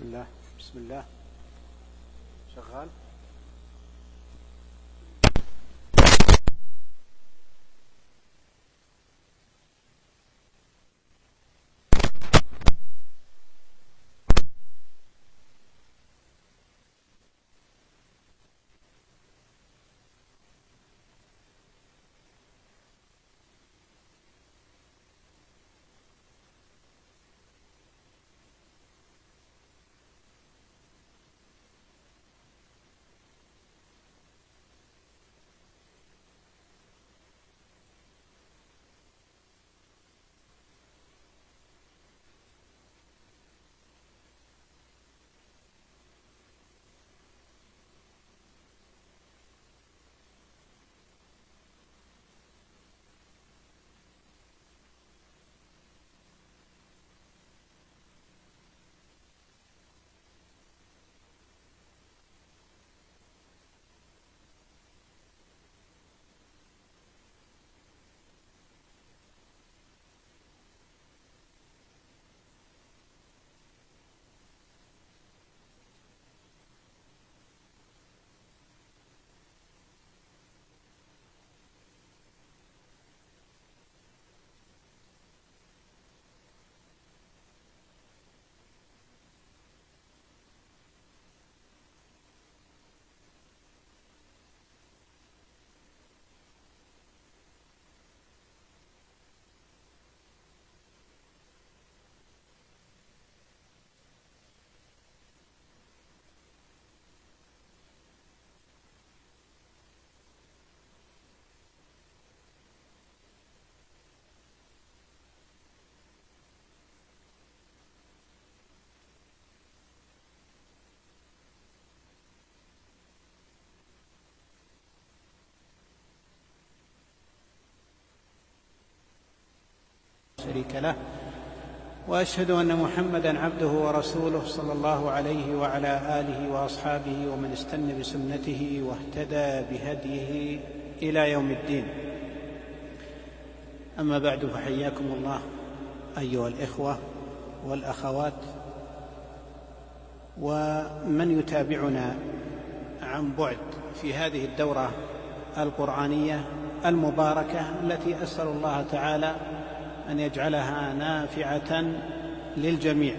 بسم الله شغال. شريك له، وأشهد أن محمدًا عبده ورسوله صلى الله عليه وعلى آله وأصحابه ومن استنى بسنته واهتدى بهديه إلى يوم الدين. أما بعد، فحياكم الله أيها الإخوة والأخوات ومن يتابعنا عن بعد في هذه الدورة القرآنية المباركة التي أسأل الله تعالى أن يجعلها نافعة للجميع،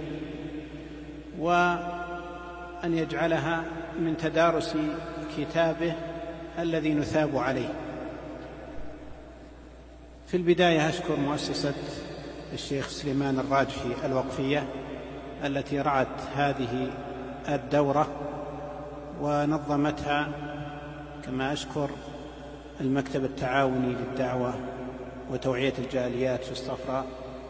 وأن يجعلها من تدارس كتابه الذي نثاب عليه. في البداية أشكر مؤسسة الشيخ سليمان الراجحي الوقفية التي رعت هذه الدورة ونظمتها، كما أشكر المكتب التعاوني للدعوة وتوعية الجاليات في الصفراء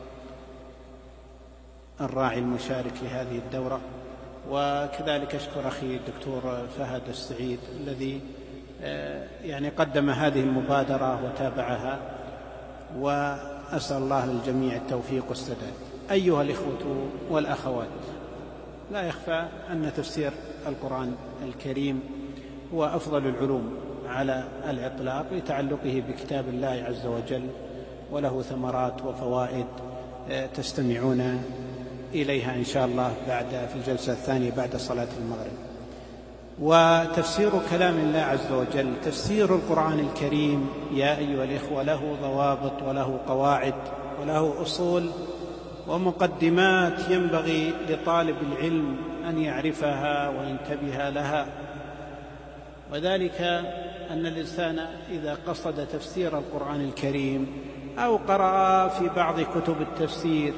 الراعي المشارك لهذه الدورة، وكذلك أشكر أخي الدكتور فهد السعيد الذي قدم هذه المبادرة وتابعها، وأسأل الله للجميع التوفيق والسداد. أيها الإخوة والأخوات، لا يخفى أن تفسير القرآن الكريم هو أفضل العلوم على الإطلاق لتعلقه بكتاب الله عز وجل، وله ثمرات وفوائد تستمعون إليها إن شاء الله في الجلسة الثانية بعد صلاة المغرب. وتفسير كلام الله عز وجل، تفسير القرآن الكريم يا أيها الإخوة، له ضوابط وله قواعد وله أصول ومقدمات ينبغي لطالب العلم أن يعرفها وينتبه لها، وذلك أن الإنسان إذا قصد تفسير القرآن الكريم أو قرأ في بعض كتب التفسير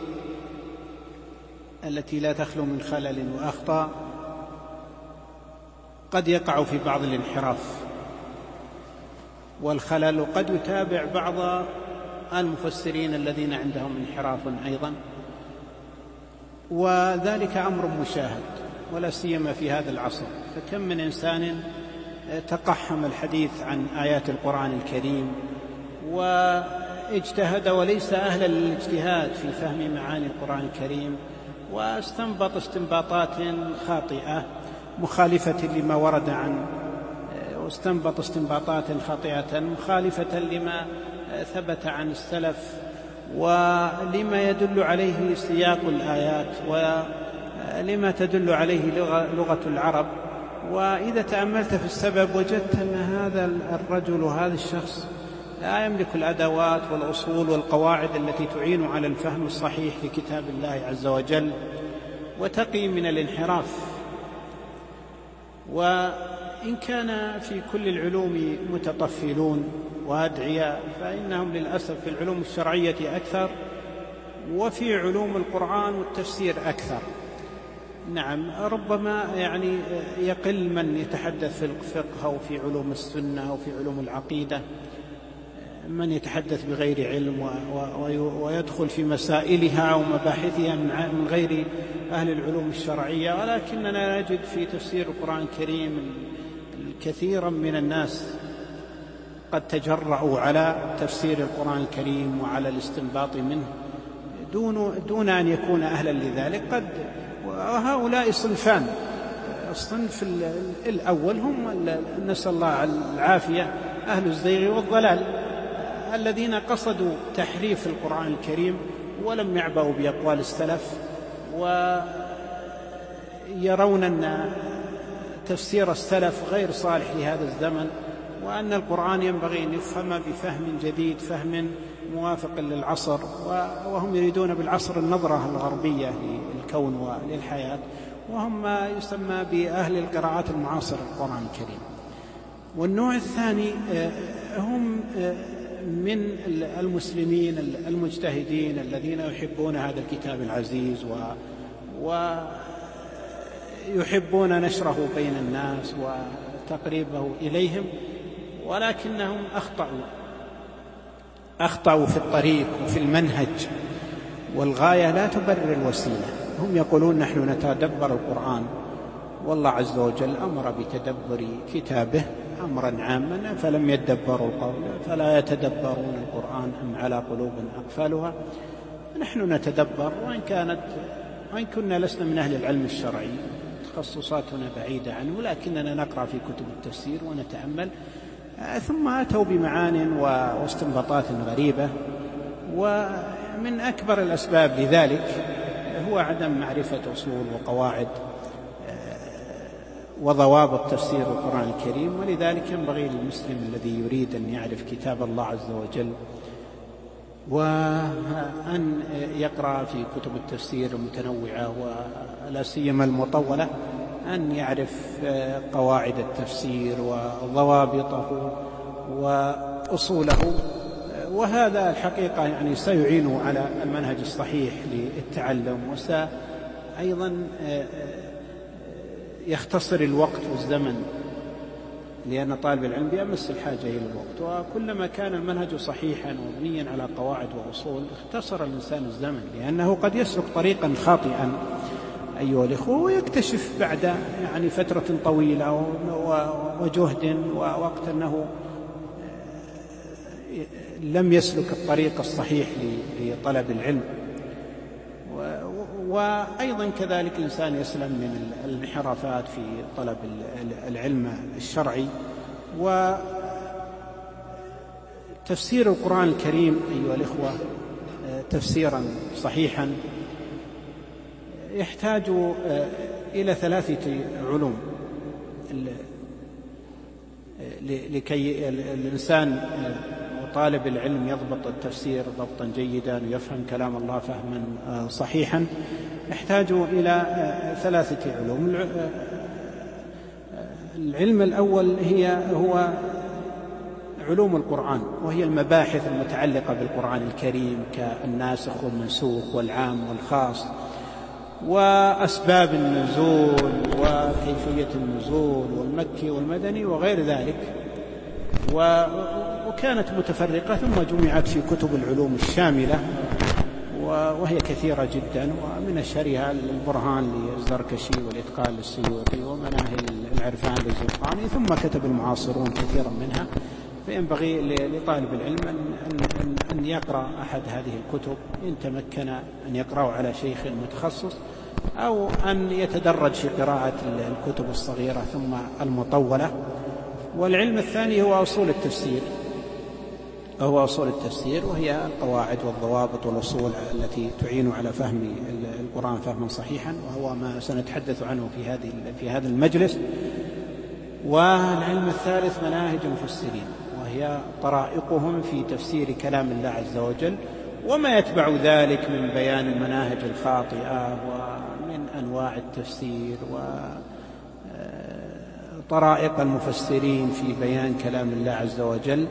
التي لا تخلو من خلل وأخطاء، قد يقع في بعض الانحراف والخلل، وقد يتابع بعض المفسرين الذين عندهم انحراف أيضا، وذلك أمر مشاهد ولا سيما في هذا العصر. فكم من إنسان تقحم الحديث عن آيات القرآن الكريم واجتهد وليس أهلا للاجتهاد في فهم معاني القرآن الكريم، واستنبط استنباطات خاطئة مخالفة لما ورد عنه، واستنبط استنباطات خاطئة مخالفة لما ثبت عن السلف ولما يدل عليه سياق الآيات لما تدل عليه لغة العرب. وإذا تأملت في السبب وجدت أن هذا الرجل وهذا الشخص لا يملك الأدوات والأصول والقواعد التي تعين على الفهم الصحيح لكتاب الله عز وجل، وتقي من الانحراف. وإن كان في كل العلوم متطفلون وأدعياء، فإنهم للأسف في العلوم الشرعية أكثر، وفي علوم القرآن والتفسير أكثر. نعم، ربما يعني يقل من يتحدث في الفقه أو في علوم السنة أو في علوم العقيدة، من يتحدث بغير علم ويدخل في مسائلها ومباحثها من غير أهل العلوم الشرعية. ولكننا نجد في تفسير القرآن الكريم كثيرا من الناس قد تجرؤوا على تفسير القرآن الكريم وعلى الاستنباط منه دون أن يكون أهلا لذلك. وهؤلاء صنفان: الصنف الأول هم نسأل الله العافية أهل الزيغ والضلال، الذين قصدوا تحريف القرآن الكريم ولم يعبأوا بأقوال السلف، ويرون أن تفسير السلف غير صالح لهذا الزمن، وأن القرآن ينبغي أن يفهم بفهم جديد، فهم موافق للعصر. وهم يريدون بالعصر النظرة الغربية للكون وللحياة، وهم ما يسمى بأهل القراءات المعاصرة للقرآن الكريم. والنوع الثاني هم من المسلمين المجتهدين الذين يحبون هذا الكتاب العزيز ويحبون نشره بين الناس وتقريبه إليهم، ولكنهم أخطأوا في الطريق وفي المنهج، والغاية لا تبرر الوسيلة. هم يقولون نحن نتدبر القرآن، والله عز وجل أمر بتدبر كتابه أمرا عاما، فلم يدبروا القول فلا يتدبرون القرآن أم على قلوب أقفالها. نحن نتدبر وإن كنا لسنا من أهل العلم الشرعي، تخصصاتنا بعيدة عنه، لكننا نقرأ في كتب التفسير ونتأمل. ثم أتوا بمعان واستنباطات غريبة. ومن أكبر الأسباب لذلك هو عدم معرفة أصول وقواعد وضوابط تفسير القرآن الكريم. ولذلك ينبغي للمسلم الذي يريد أن يعرف كتاب الله عز وجل وأن يقرأ في كتب التفسير المتنوعة ولا سيما المطولة، أن يعرف قواعد التفسير وضوابطه وأصوله. وهذا الحقيقة يعني سيعين على المنهج الصحيح للتعلم، وأيضا يختصر الوقت والزمن، لأن طالب العلم بيمس الحاجة إلى الوقت. وكلما كان المنهج صحيحا ومبنيا على قواعد وأصول اختصر الإنسان الزمن، لأنه قد يسلك طريقا خاطئا أيها الإخوة ويكتشف بعد يعني فترة طويلة وجهد ووقت أنه لم يسلك الطريق الصحيح لطلب العلم. وأيضا كذلك الإنسان يسلم من الانحرافات في طلب العلم الشرعي. وتفسير القرآن الكريم أيها الإخوة تفسيرا صحيحا يحتاج إلى 3 علوم لكي الإنسان وطالب العلم يضبط التفسير ضبطا جيدا ويفهم كلام الله فهما صحيحا. يحتاج إلى 3 علوم. العلم الأول هو علوم القرآن، وهي المباحث المتعلقة بالقرآن الكريم كالناسخ والمنسوخ والعام والخاص، وأسباب النزول وكيفية النزول والمكي والمدني وغير ذلك. وكانت متفرقة ثم جمعت في كتب العلوم الشاملة، وهي كثيرة جدا، ومن أشهرها البرهان للزركشي والإتقان للسيوطي ومناهل العرفان للزرقاني، ثم كتب المعاصرون كثيرا منها. فينبغي لطالب العلم أن يقرأ أحد هذه الكتب إن تمكن أن يقرأ على شيخ متخصص، أو أن يتدرج في قراءة الكتب الصغيرة ثم المطولة. والعلم الثاني هو أصول التفسير، هو أصول التفسير، وهي القواعد والضوابط والأصول التي تعين على فهم القرآن فهما صحيحا، وهو ما سنتحدث عنه في هذا المجلس. والعلم الثالث مناهج المفسرين، وهي طرائقهم في تفسير كلام الله عز وجل، وما يتبع ذلك من بيان المناهج الخاطئة ومن أنواع التفسير وطرائق المفسرين في بيان كلام الله عز وجل.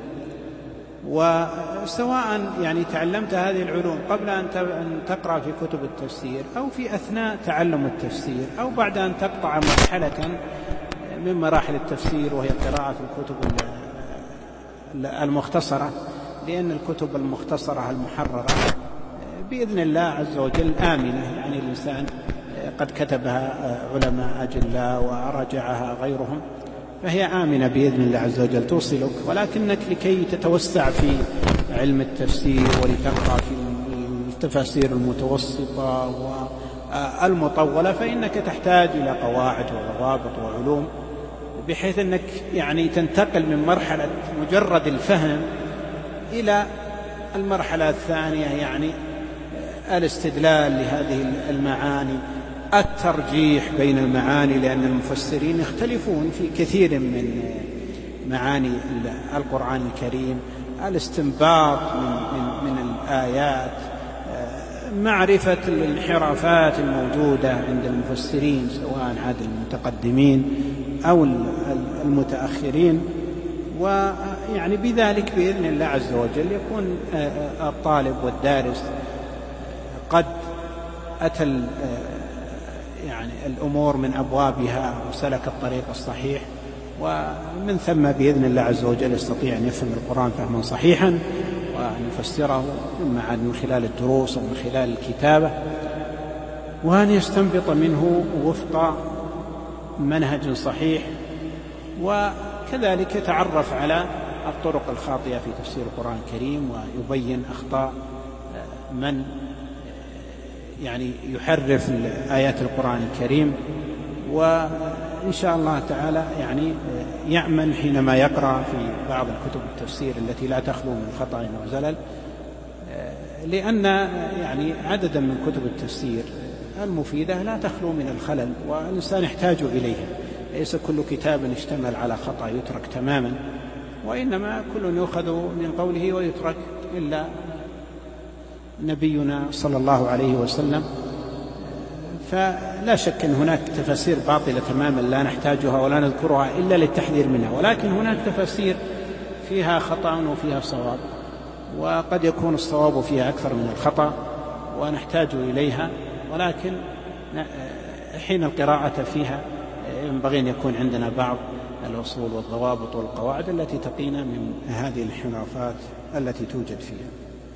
وسواء يعني تعلمت هذه العلوم قبل أن تقرأ في كتب التفسير، أو في أثناء تعلم التفسير، أو بعد أن تقطع مرحلة من مراحل التفسير وهي قراءة الكتب المختصرة، لأن الكتب المختصرة المحررة بإذن الله عز وجل آمنة، يعني الإنسان قد كتبها علماء أجلاء ورجعها غيرهم، فهي آمنة بإذن الله عز وجل توصلك. ولكنك لكي تتوسع في علم التفسير ولتقرأ في التفاسير المتوسطة والمطولة، فإنك تحتاج إلى قواعد وضوابط وعلوم، بحيث أنك يعني تنتقل من مرحلة مجرد الفهم إلى المرحلة الثانية، يعني الاستدلال لهذه المعاني، الترجيح بين المعاني، لأن المفسرين يختلفون في كثير من معاني القرآن الكريم، الاستنباط من الآيات، معرفة الانحرافات الموجودة عند المفسرين سواء عند المتقدمين أو المتأخرين. ويعني بذلك بإذن الله عز وجل يكون الطالب والدارس قد أتى يعني الأمور من أبوابها وسلك الطريق الصحيح، ومن ثم بإذن الله عز وجل يستطيع أن يفهم القرآن فهما صحيحا، وأن يفسره إما من خلال الدروس أو من خلال الكتابة، وأن يستنبط منه وفق منهج صحيح، وكذلك يتعرف على الطرق الخاطئة في تفسير القرآن الكريم، ويبين أخطاء من يعني يحرف آيات القرآن الكريم. وإن شاء الله تعالى يعني يأمن حينما يقرأ في بعض الكتب التفسير التي لا تخلو من خطأ أو زلل، لأن يعني عددا من كتب التفسير المفيدة لا تخلو من الخلل، والإنسان يحتاج إليها. ليس كل كتاب اشتمل على خطأ يترك تماما، وإنما كل يؤخذ من قوله ويترك، إلا نبينا صلى الله عليه وسلم. فلا شك أن هناك تفاسير باطلة تماما لا نحتاجها ولا نذكرها إلا للتحذير منها، ولكن هناك تفاسير فيها خطأ وفيها صواب، وقد يكون الصواب فيها أكثر من الخطأ ونحتاج إليها، ولكن حين القراءة فيها ينبغي أن يكون عندنا بعض الأصول والضوابط والقواعد التي تقينا من هذه الانحرافات التي توجد فيها.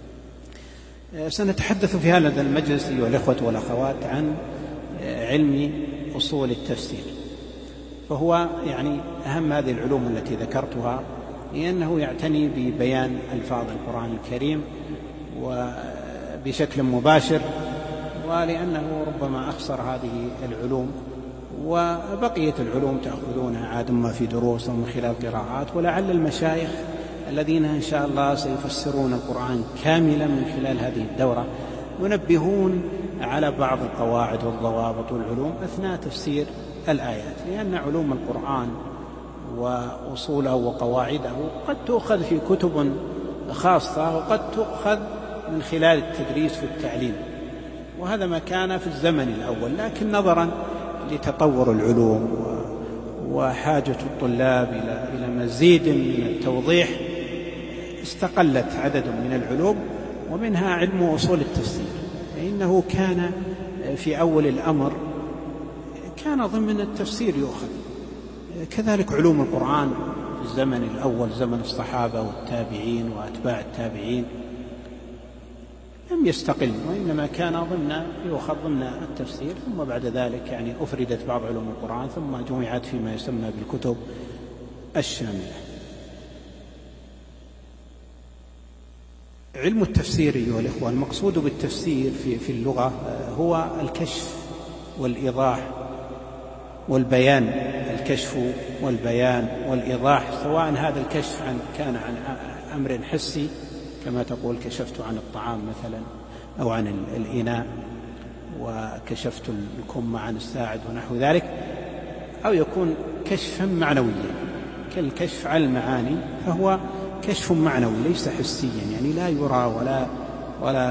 سنتحدث في هذا المجلس أيها الإخوة والأخوات عن علم أصول التفسير، فهو يعني أهم هذه العلوم التي ذكرتها، لأنه يعتني ببيان ألفاظ القرآن الكريم وبشكل مباشر، ولأنه ربما أخسر هذه العلوم، وبقية العلوم تأخذونها عاد ما في دروس ومن خلال قراءات. ولعل المشايخ الذين إن شاء الله سيفسرون القرآن كاملا من خلال هذه الدورة ينبهون على بعض القواعد والضوابط والعلوم أثناء تفسير الآيات، لأن علوم القرآن وأصوله وقواعده قد تؤخذ في كتب خاصة، وقد تؤخذ من خلال التدريس في التعليم، وهذا ما كان في الزمن الأول. لكن نظرا لتطور العلوم وحاجة الطلاب إلى مزيد من التوضيح استقلت عدد من العلوم، ومنها علم أصول التفسير، فإنه كان في أول الأمر كان ضمن التفسير يؤخذ. كذلك علوم القرآن في الزمن الأول زمن الصحابة والتابعين وأتباع التابعين لم يستقل، وإنما كان يؤخذ ضمن التفسير، ثم بعد ذلك يعني أفردت بعض علوم القرآن ثم جمعت فيما يسمى بالكتب الشاملة. علم التفسير أيها الإخوة، المقصود بالتفسير في اللغة هو الكشف والإيضاح والبيان، الكشف والبيان والإيضاح، سواء هذا الكشف كان أمر حسي كما تقول كشفت عن الطعام مثلا أو عن الإناء وكشفت الكم عن الساعد ونحو ذلك، أو يكون كشفا معنويا كالكشف عن المعاني، فهو كشف معنوي ليس حسيا، يعني لا يرى ولا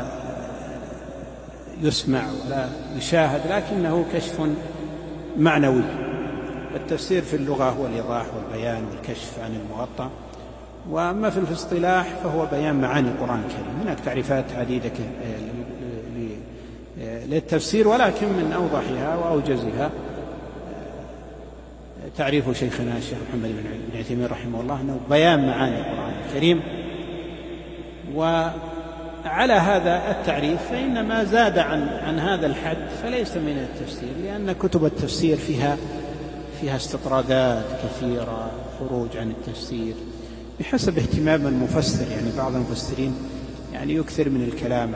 يسمع ولا يشاهد، لكنه كشف معنوي. التفسير في اللغة هو الإيضاح والبيان والكشف عن المغطى، وأما في الاصطلاح فهو بيان معاني القرآن الكريم. هناك تعريفات عديدة للتفسير، ولكن من أوضحها وأوجزها تعريف شيخنا الشيخ محمد بن عثيمين رحمه الله أنه بيان معاني القرآن الكريم. وعلى هذا التعريف فإن ما زاد عن هذا الحد فليس من التفسير، لأن كتب التفسير فيها استطرادات كثيرة، خروج عن التفسير بحسب اهتمام المفسر. يعني بعض المفسرين يعني يكثر من الكلام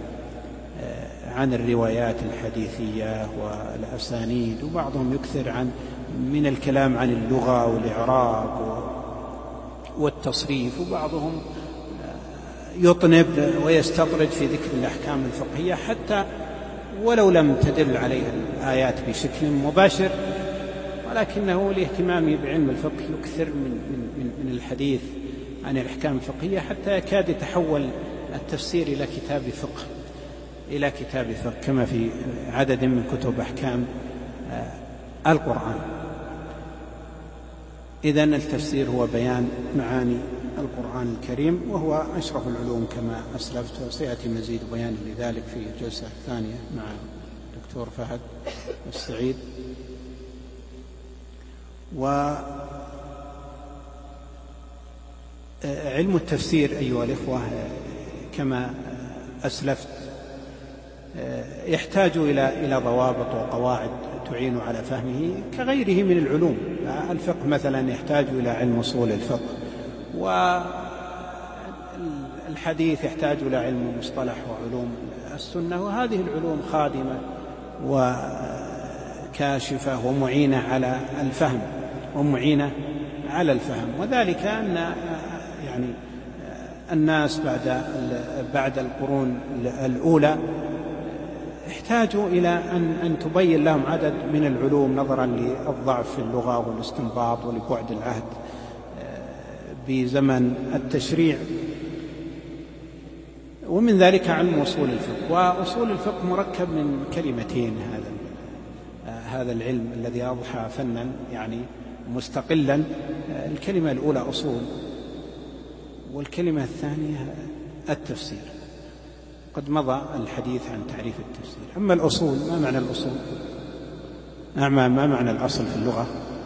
عن الروايات الحديثية والأسانيد، وبعضهم يكثر من الكلام عن اللغة والإعراب والتصريف، وبعضهم يطنب ويستطرد في ذكر الأحكام الفقهية حتى ولو لم تدل عليها الآيات بشكل مباشر، ولكنه لاهتمامه بعلم الفقه يكثر من الحديث عن الأحكام الفقهية حتى يكاد يتحول التفسير إلى كتاب فقه كما في عدد من كتب أحكام القرآن. إذن التفسير هو بيان معاني القرآن الكريم، وهو أشرف العلوم كما أسلفت، وسيأتي مزيد بيان لذلك في الجلسة الثانية مع الدكتور فهد السعيد. وعلم التفسير أيها الإخوة كما أسلفت يحتاج إلى ضوابط وقواعد تعين على فهمه كغيره من العلوم. الفقه مثلا يحتاج إلى علم أصول الفقه، والحديث يحتاج إلى علم المصطلح وعلوم السنة، وهذه العلوم خادمة وكاشفة ومعينة على الفهم وذلك أن يعني الناس بعد القرون الأولى احتاجوا إلى أن تبين لهم عدد من العلوم نظرا للضعف في اللغة والاستنباط ولبعد العهد بزمن التشريع، ومن ذلك علم أصول الفقه. وأصول الفقه مركب من كلمتين، هذا العلم الذي أضحى فنا يعني مستقلا. الكلمة الأولى أصول، والكلمة الثانية التفسير. قد مضى الحديث عن تعريف التفسير. أما الأصول، ما معنى الأصول؟ ما معنى الأصل في اللغة؟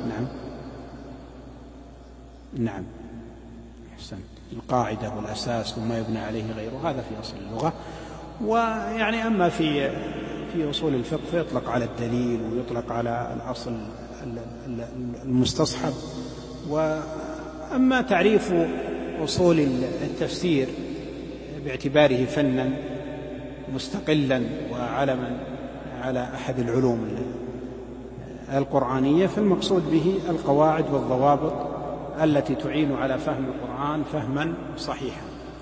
نعم أحسن، القاعدة والأساس وما يبنى عليه غيره، هذا في أصل اللغة. ويعني أما في أصول الفقه فيطلق على الدليل ويطلق على الأصل المستصحب. وأما تعريف أصول التفسير باعتباره فنا مستقلا وعلما على أحد العلوم القرآنية، فالمقصود به القواعد والضوابط التي تعين على فهم القرآن فهما صحيحا.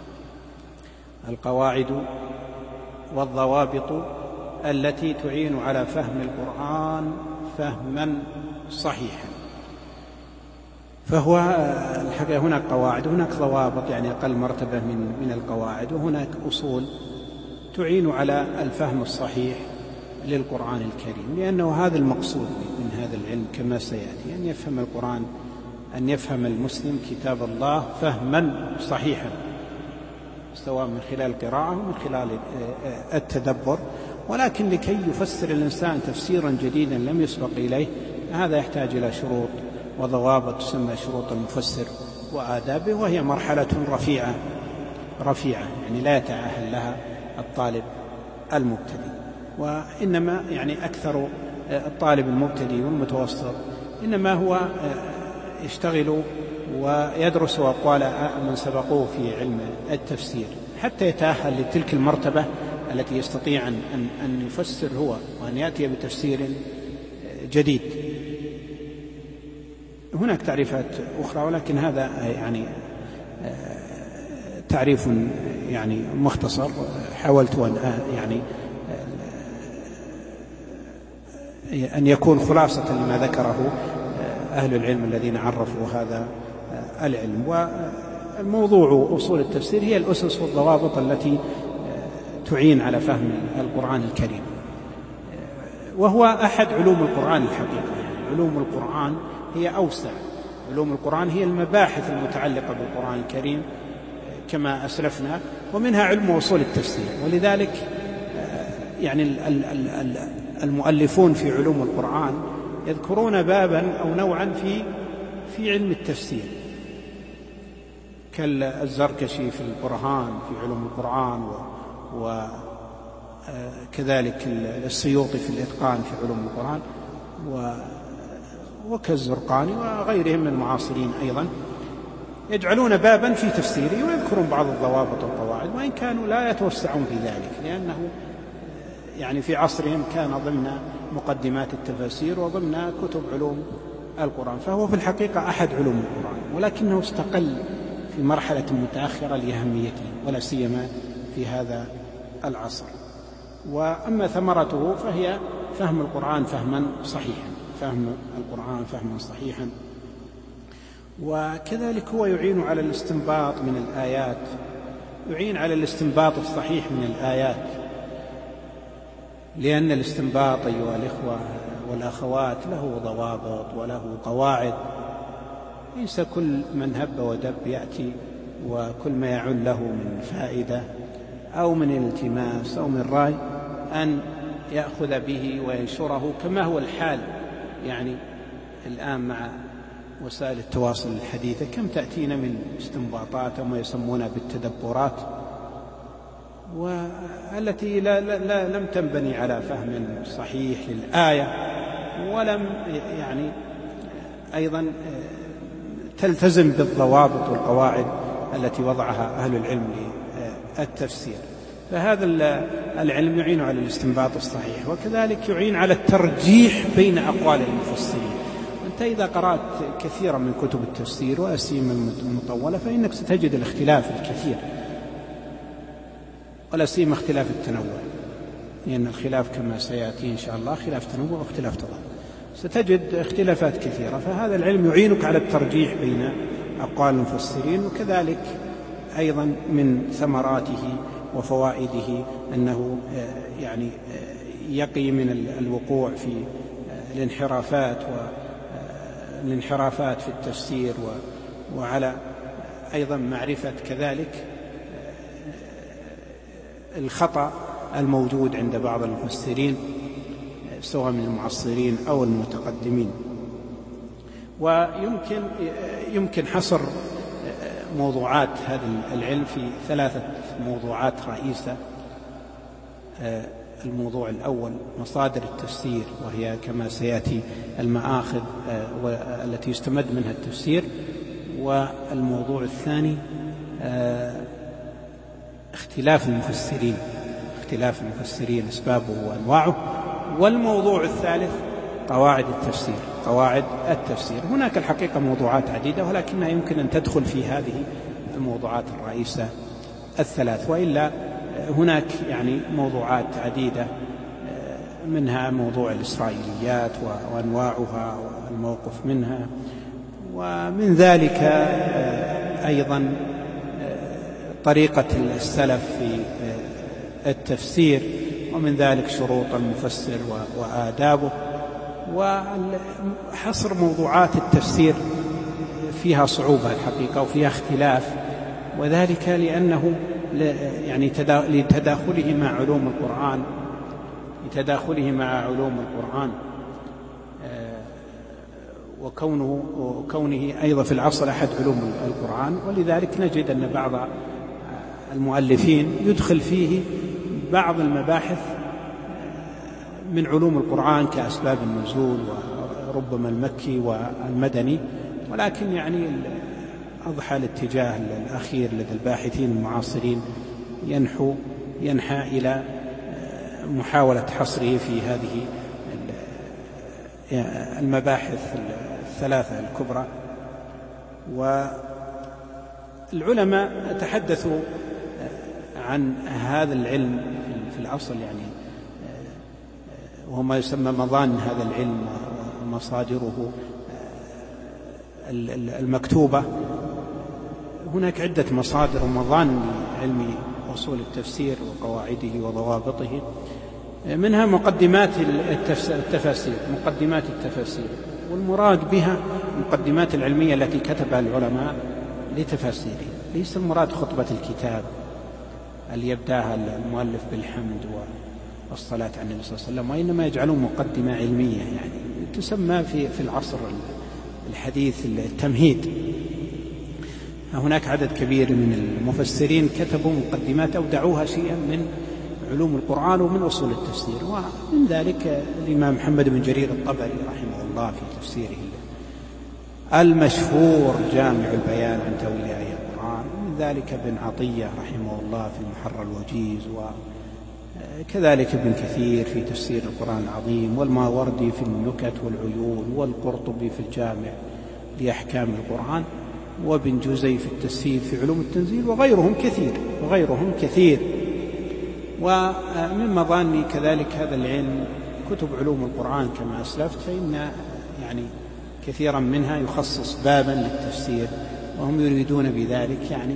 القواعد والضوابط التي تعين على فهم القرآن فهما صحيحا. فهو الحقيقة هناك قواعد، هناك ضوابط يعني أقل مرتبة من القواعد، وهناك أصول تعين على الفهم الصحيح للقرآن الكريم، لأنه هذا المقصود من هذا العلم كما سيأتي، أن يفهم القرآن، أن يفهم المسلم كتاب الله فهما صحيحا، سواء من خلال القراءة ومن خلال التدبر. ولكن لكي يفسر الإنسان تفسيرا جديدا لم يسبق إليه، هذا يحتاج إلى شروط وضوابط تسمى شروط المفسر وآدابه، وهي مرحلة رفيعة يعني لا يتأهل لها الطالب المبتدئ. وإنما يعني أكثر الطالب المبتدئ والمتوسط إنما هو يشتغل ويدرس أقوال من سبقوه في علم التفسير حتى يتأهل لتلك المرتبة التي يستطيع أن يفسر هو وأن يأتي بتفسير جديد. هناك تعريفات أخرى، ولكن هذا يعني تعريف يعني مختصر، حاولت أن يكون خلاصة لما ذكره أهل العلم الذين عرفوا هذا العلم. والموضوع أصول التفسير هي الأسس والضوابط التي تعين على فهم القرآن الكريم، وهو أحد علوم القرآن الحقيقة. يعني علوم القرآن هي أوسع، علوم القرآن هي المباحث المتعلقة بالقرآن الكريم كما أسلفنا، ومنها علم أصول التفسير. ولذلك يعني المؤلفون في علوم القرآن يذكرون بابا أو نوعا في علم التفسير، كالزركشي في البرهان في علوم القرآن، وكذلك السيوطي في الإتقان في علوم القرآن، وكالزرقاني وغيرهم من المعاصرين أيضا، يجعلون بابا في تفسيره ويذكرون بعض الضوابط والقواعد، وإن كانوا لا يتوسعون في ذلك، لأنه يعني في عصرهم كان ضمن مقدمات التفاسير وضمن كتب علوم القرآن، فهو في الحقيقة أحد علوم القرآن، ولكنه استقل في مرحلة متأخرة لأهميته، ولا سيما في هذا العصر. وأما ثمرته فهي فهم القرآن فهما صحيحا، فهم القرآن فهما صحيحا. وكذلك هو يعين على الاستنباط من الآيات، يعين على الاستنباط الصحيح من الآيات، لأن الاستنباط أيها الإخوة والأخوات له ضوابط وله قواعد، ليس كل من هب ودب يأتي وكل ما يعن له من فائدة أو من التماس أو من رأي أن يأخذ به وينشره، كما هو الحال يعني الآن مع وسائل التواصل الحديثة. كم تأتينا من استنباطات وما يسمونها بالتدبرات، والتي لم تنبني على فهم صحيح للآية، ولم يعني أيضا تلتزم بالضوابط والقواعد التي وضعها أهل العلم للتفسير. فهذا العلم يعين على الاستنباط الصحيح، وكذلك يعين على الترجيح بين أقوال المفسرين. أنت إذا قرأت كثيرا من كتب التفسير ولا سيما المطولة فإنك ستجد الاختلاف الكثير، ولا سيما اختلاف التنوع، لأن الخلاف كما سيأتي إن شاء الله خلاف تنوع واختلاف تضاد، ستجد اختلافات كثيرة. فهذا العلم يعينك على الترجيح بين أقوال المفسرين. وكذلك أيضا من ثمراته وفوائده أنه يعني يقي من الوقوع في الانحرافات في التفسير، وعلى أيضا معرفة كذلك الخطأ الموجود عند بعض المفسرين سواء من المعاصرين أو المتقدمين. ويمكن حصر موضوعات هذا العلم في 3 موضوعات رئيسة. الموضوع الأول مصادر التفسير، وهي كما سيأتي المآخذ التي يستمد منها التفسير. والموضوع الثاني اختلاف المفسرين أسبابه وأنواعه. والموضوع الثالث قواعد التفسير. هناك الحقيقة موضوعات عديدة، ولكنها يمكن أن تدخل في هذه الموضوعات الرئيسة 3، وإلا هناك يعني موضوعات عديدة، منها موضوع الإسرائيليات وأنواعها والموقف منها، ومن ذلك أيضا طريقة السلف في التفسير، ومن ذلك شروط المفسر وآدابه. وحصر موضوعات التفسير فيها صعوبة الحقيقة وفيها اختلاف، وذلك لأنه يعني لتداخله مع علوم القرآن وكونه أيضا في العصر أحد علوم القرآن. ولذلك نجد أن بعض المؤلفين يدخل فيه بعض المباحث من علوم القرآن كأسباب النزول وربما المكي والمدني، ولكن يعني أضحى الاتجاه الأخير لدى الباحثين المعاصرين ينحى إلى محاولة حصره في هذه المباحث 3 الكبرى. العلماء تحدثوا عن هذا العلم في الأصل، يعني وهو ما يسمى مظان هذا العلم ومصادره المكتوبة. هناك عدة مصادر ومظان لعلم أصول التفسير وقواعده وضوابطه، منها مقدمات التفاسير، والمراد بها المقدمات العلمية التي كتبها العلماء لتفاسيره، ليس المراد خطبة الكتاب اللي يبداها المؤلف بالحمد والصلاة على النبي صلى الله عليه وسلم، وإنما يجعلون مقدمة علمية، يعني تسمى في العصر الحديث التمهيد. هناك عدد كبير من المفسرين كتبوا مقدمات أو دعوها شيئا من علوم القرآن ومن أصول التفسير، ومن ذلك الإمام محمد بن جرير الطبري رحمه الله في تفسيره المشهور جامع البيان عن تأويل آيات القرآن، ومن ذلك ابن عطية رحمه الله في المحرر الوجيز، وكذلك ابن كثير في تفسير القرآن العظيم، والماوردي في النكت والعيون، والقرطبي في الجامع لأحكام القرآن، وابن جوزي في التسهيل في علوم التنزيل، وغيرهم كثير. ومن مظان كذلك هذا العلم كتب علوم القرآن كما أسلفت، فإن يعني كثيرا منها يخصص بابا للتفسير، وهم يريدون بذلك يعني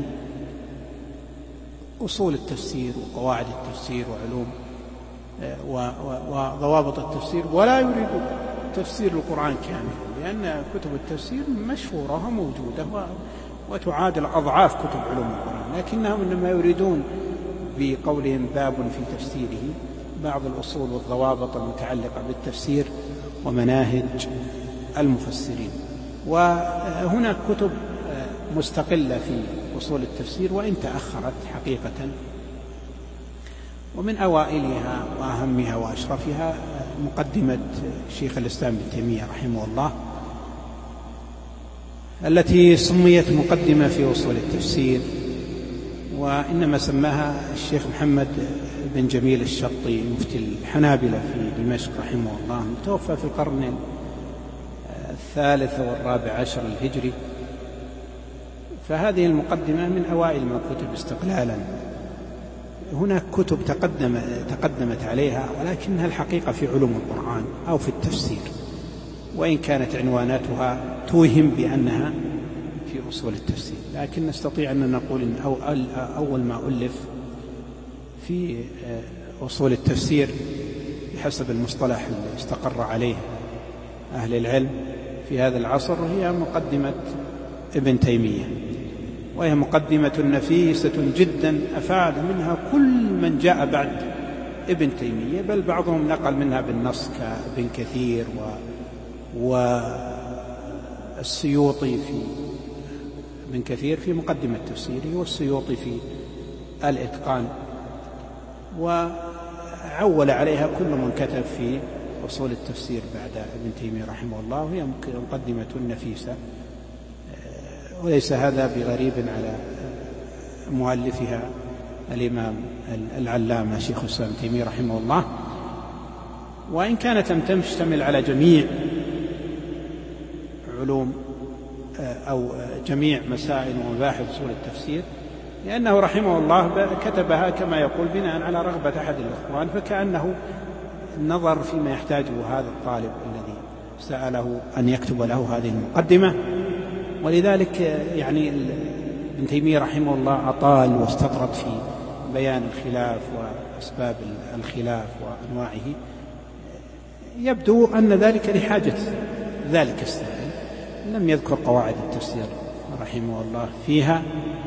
أصول التفسير وقواعد التفسير وعلوم وضوابط التفسير، ولا يريدون تفسير القرآن كامل، لأن كتب التفسير مشهورة وموجودة وتعادل أضعاف كتب علوم القرآن، لكنهم إنما يريدون بقولهم باب في تفسيره بعض الأصول والضوابط المتعلقة بالتفسير ومناهج المفسرين. وهناك كتب مستقلة في أصول التفسير وإن تأخرت حقيقة، ومن أوائلها وأهمها وأشرفها مقدمة شيخ الإسلام ابن تيمية رحمه الله، التي سميت مقدمة في أصول التفسير، وإنما سماها الشيخ محمد بن جميل الشطي مفتي الحنابلة في دمشق رحمه الله، توفى في القرن الثالث والرابع عشر الهجري. فهذه المقدمة من أوائل ما كتب استقلالا. هناك كتب تقدمت عليها، ولكنها الحقيقة في علوم القرآن أو في التفسير، وإن كانت عنواناتها توهم بأنها في أصول التفسير، لكن نستطيع أن نقول إن أول ما ألف في أصول التفسير بحسب المصطلح اللي استقر عليه أهل العلم في هذا العصر هي مقدمة ابن تيمية، وهي مقدمة نفيسة جدا أفاد منها كل من جاء بعد ابن تيمية، بل بعضهم نقل منها بالنص كابن كثير والسيوطي في ابن كثير في مقدمة تفسيره، والسيوطي في الإتقان، وعول عليها كل من كتب في أصول التفسير بعد ابن تيمية رحمه الله، وهي مقدمة نفيسة، وليس هذا بغريب على مؤلفها الإمام العلامة شيخ الإسلام ابن تيمية رحمه الله، وإن كانت لم تشتمل على جميع علوم أو جميع مسائل ومباحث أصول التفسير، لأنه رحمه الله كتبها كما يقول بناء على رغبة أحد الإخوان، فكأنه نظر فيما يحتاجه هذا الطالب الذي سأله أن يكتب له هذه المقدمة. ولذلك يعني ابن تيمية رحمه الله أطال واستطرد في بيان الخلاف وأسباب الخلاف وأنواعه، يبدو أن ذلك لحاجة ذلك السائل، لم يذكر قواعد التفسير رحمه الله فيها،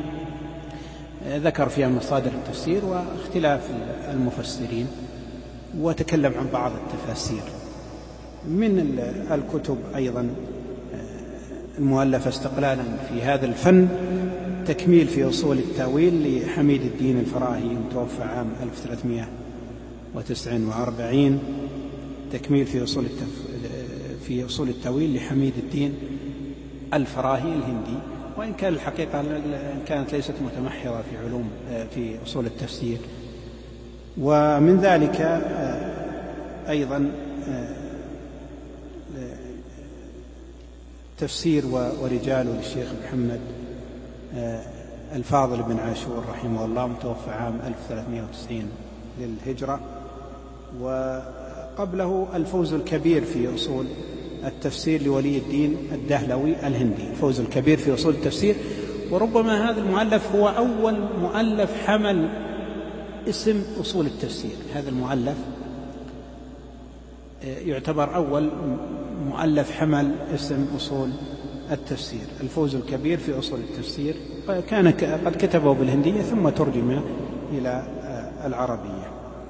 ذكر فيها مصادر التفسير واختلاف المفسرين، وتكلم عن بعض التفاسير. من الكتب أيضا المؤلفة استقلالا في هذا الفن تكميل في أصول التأويل لحميد الدين الفراهي المتوفى عام 1349، تكميل في أصول التأويل لحميد الدين الفراهي الهندي، وإن كان الحقيقة كانت ليست متمحورة في علوم في أصول التفسير. ومن ذلك أيضا تفسير ورجال للشيخ محمد الفاضل بن عاشور رحمه الله، متوفى عام 1390 للهجرة. وقبله الفوز الكبير في أصول التفسير لولي الدين الدهلوي الهندي، الفوز الكبير في أصول التفسير. وربما هذا المؤلف هو أول مؤلف حمل اسم أصول التفسير. هذا المؤلف يعتبر أول مؤلف حمل اسم أصول التفسير، الفوز الكبير في أصول التفسير. كان قد كتبه بالهندية ثم ترجم إلى العربية.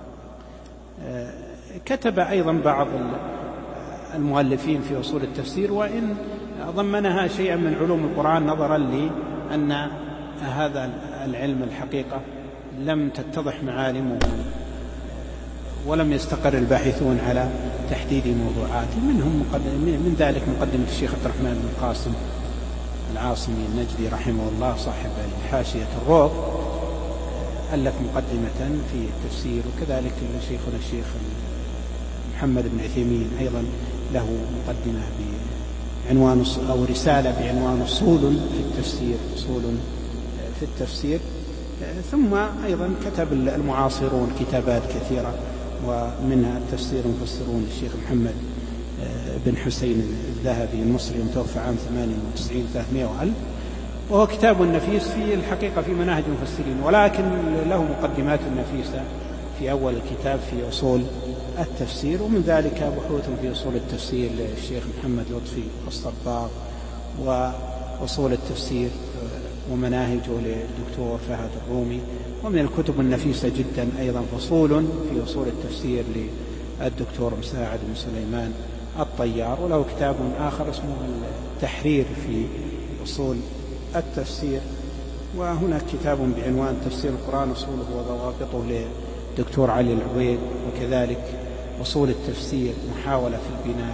كتب أيضا بعض المؤلفين في أصول التفسير، وإن ضمنها شيئا من علوم القرآن، نظرا لأن هذا العلم الحقيقة لم تتضح معالمه ولم يستقر الباحثون على تحديد موضوعاته. من ذلك مقدمة الشيخ عبد الرحمن بن القاسم العاصمي النجدي رحمه الله صاحب حاشية الروض، ألف مقدمة في التفسير. وكذلك شيخنا الشيخ محمد بن عثيمين أيضا له مقدمة بعنوان أو رسالة بعنوان أصول في التفسير، أصول في التفسير. ثم أيضا كتب المعاصرون كتابات كثيرة، ومنها التفسير المفسرون للشيخ محمد بن حسين الذهبي المصري، متوفى عام 98 300 وألف، وهو كتاب نفيس في الحقيقة في مناهج المفسرين، ولكن له مقدمات نفيسة في أول الكتاب في أصول التفسير. ومن ذلك بحوث في أصول التفسير للشيخ محمد لطفي الصباغ، وأصول التفسير ومناهجه للدكتور فهد الرومي. ومن الكتب النفيسة جدا أيضا فصول في أصول التفسير للدكتور مساعد بن سليمان الطيار، وله كتاب آخر اسمه التحرير في أصول التفسير. وهناك كتاب بعنوان تفسير القرآن أصوله وضوابطه للدكتور علي العويد، وكذلك أصول التفسير محاولة في البناء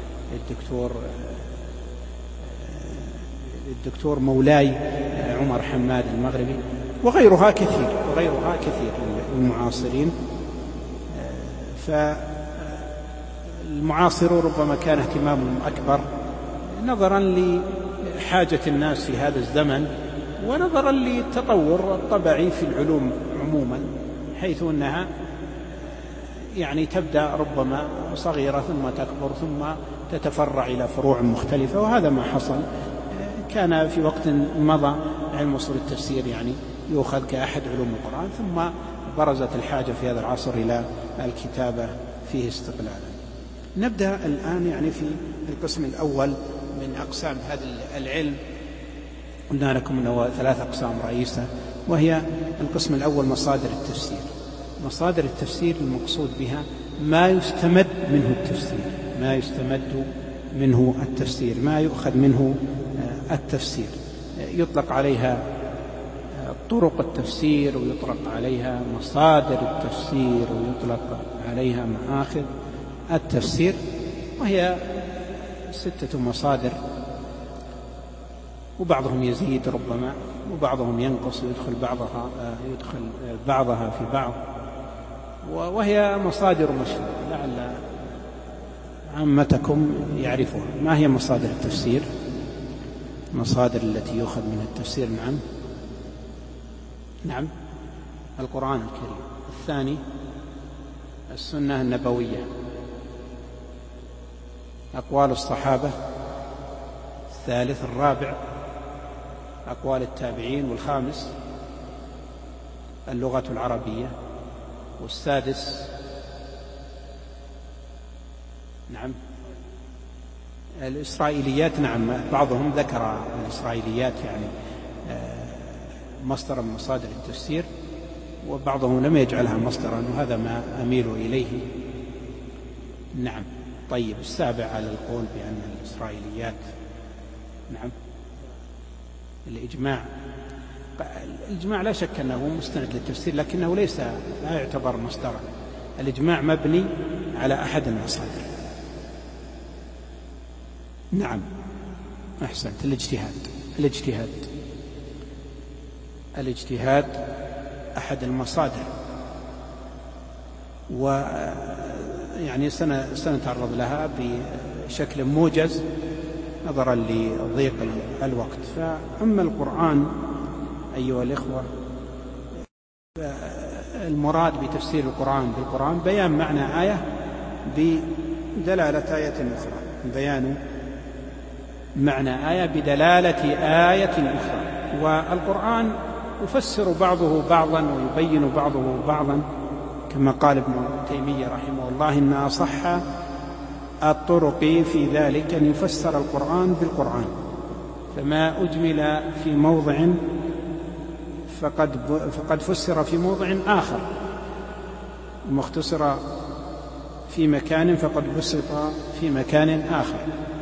للدكتور مولاي عمر حماد المغربي، وغيرها كثير للمعاصرين. فالمعاصرون ربما كان اهتمامهم أكبر نظرا لحاجة الناس في هذا الزمن، ونظرا للتطور الطبيعي في العلوم عموما، حيث أنها يعني تبدأ ربما صغيرة ثم تكبر ثم تتفرع إلى فروع مختلفة. وهذا ما حصل. كان في وقت مضى علم أصول التفسير يعني يؤخذ كأحد علوم القرآن، ثم برزت الحاجة في هذا العصر إلى الكتابة فيه استقلالا. نبدأ الآن يعني في القسم الأول من أقسام هذا العلم. قلنا لكم أنه 3 أقسام رئيسة، وهي القسم الأول مصادر التفسير. مصادر التفسير المقصود بها ما يستمد منه التفسير، ما يؤخذ منه التفسير. يطلق عليها طرق التفسير، ويطلق عليها مصادر التفسير، ويطلق عليها مآخذ التفسير، وهي 6 مصادر، وبعضهم يزيد ربما، وبعضهم ينقص ويدخل بعضها في بعض، وهي مصادر مشهورة لعل عامتكم يعرفها. ما هي مصادر التفسير؟ مصادر التي يؤخذ منها التفسير. نعم القرآن الكريم. الثاني السنة النبوية، أقوال الصحابة. الثالث الرابع أقوال التابعين. والخامس اللغة العربية. والسادس نعم الإسرائيليات. نعم بعضهم ذكر الإسرائيليات يعني مصدرا من مصادر التفسير، وبعضهم لم يجعلها مصدرا، وهذا ما أميل إليه. نعم. طيب السابع على القول بأن الإسرائيليات نعم الإجماع لا شك أنه مستند للتفسير، لكنه لا يعتبر مصدرا. الإجماع مبني على أحد المصادر. نعم أحسنت. الاجتهاد أحد المصادر، ويعني سنتعرض لها بشكل موجز نظرا لضيق الوقت. فأما القرآن أيها الإخوة، المراد بتفسير القرآن بالقرآن بيان معنى آية بدلالة آية أخرى، بيان معنى آية بدلالة آية أخرى. والقرآن يفسر بعضه بعضا ويبين بعضه بعضا، كما قال ابن تيمية رحمه الله: إن أصح الطرق في ذلك أن يفسر القرآن بالقرآن، فما أجمل في موضع فقد فسر في موضع آخر، مختصر في مكان فقد بسط في مكان آخر.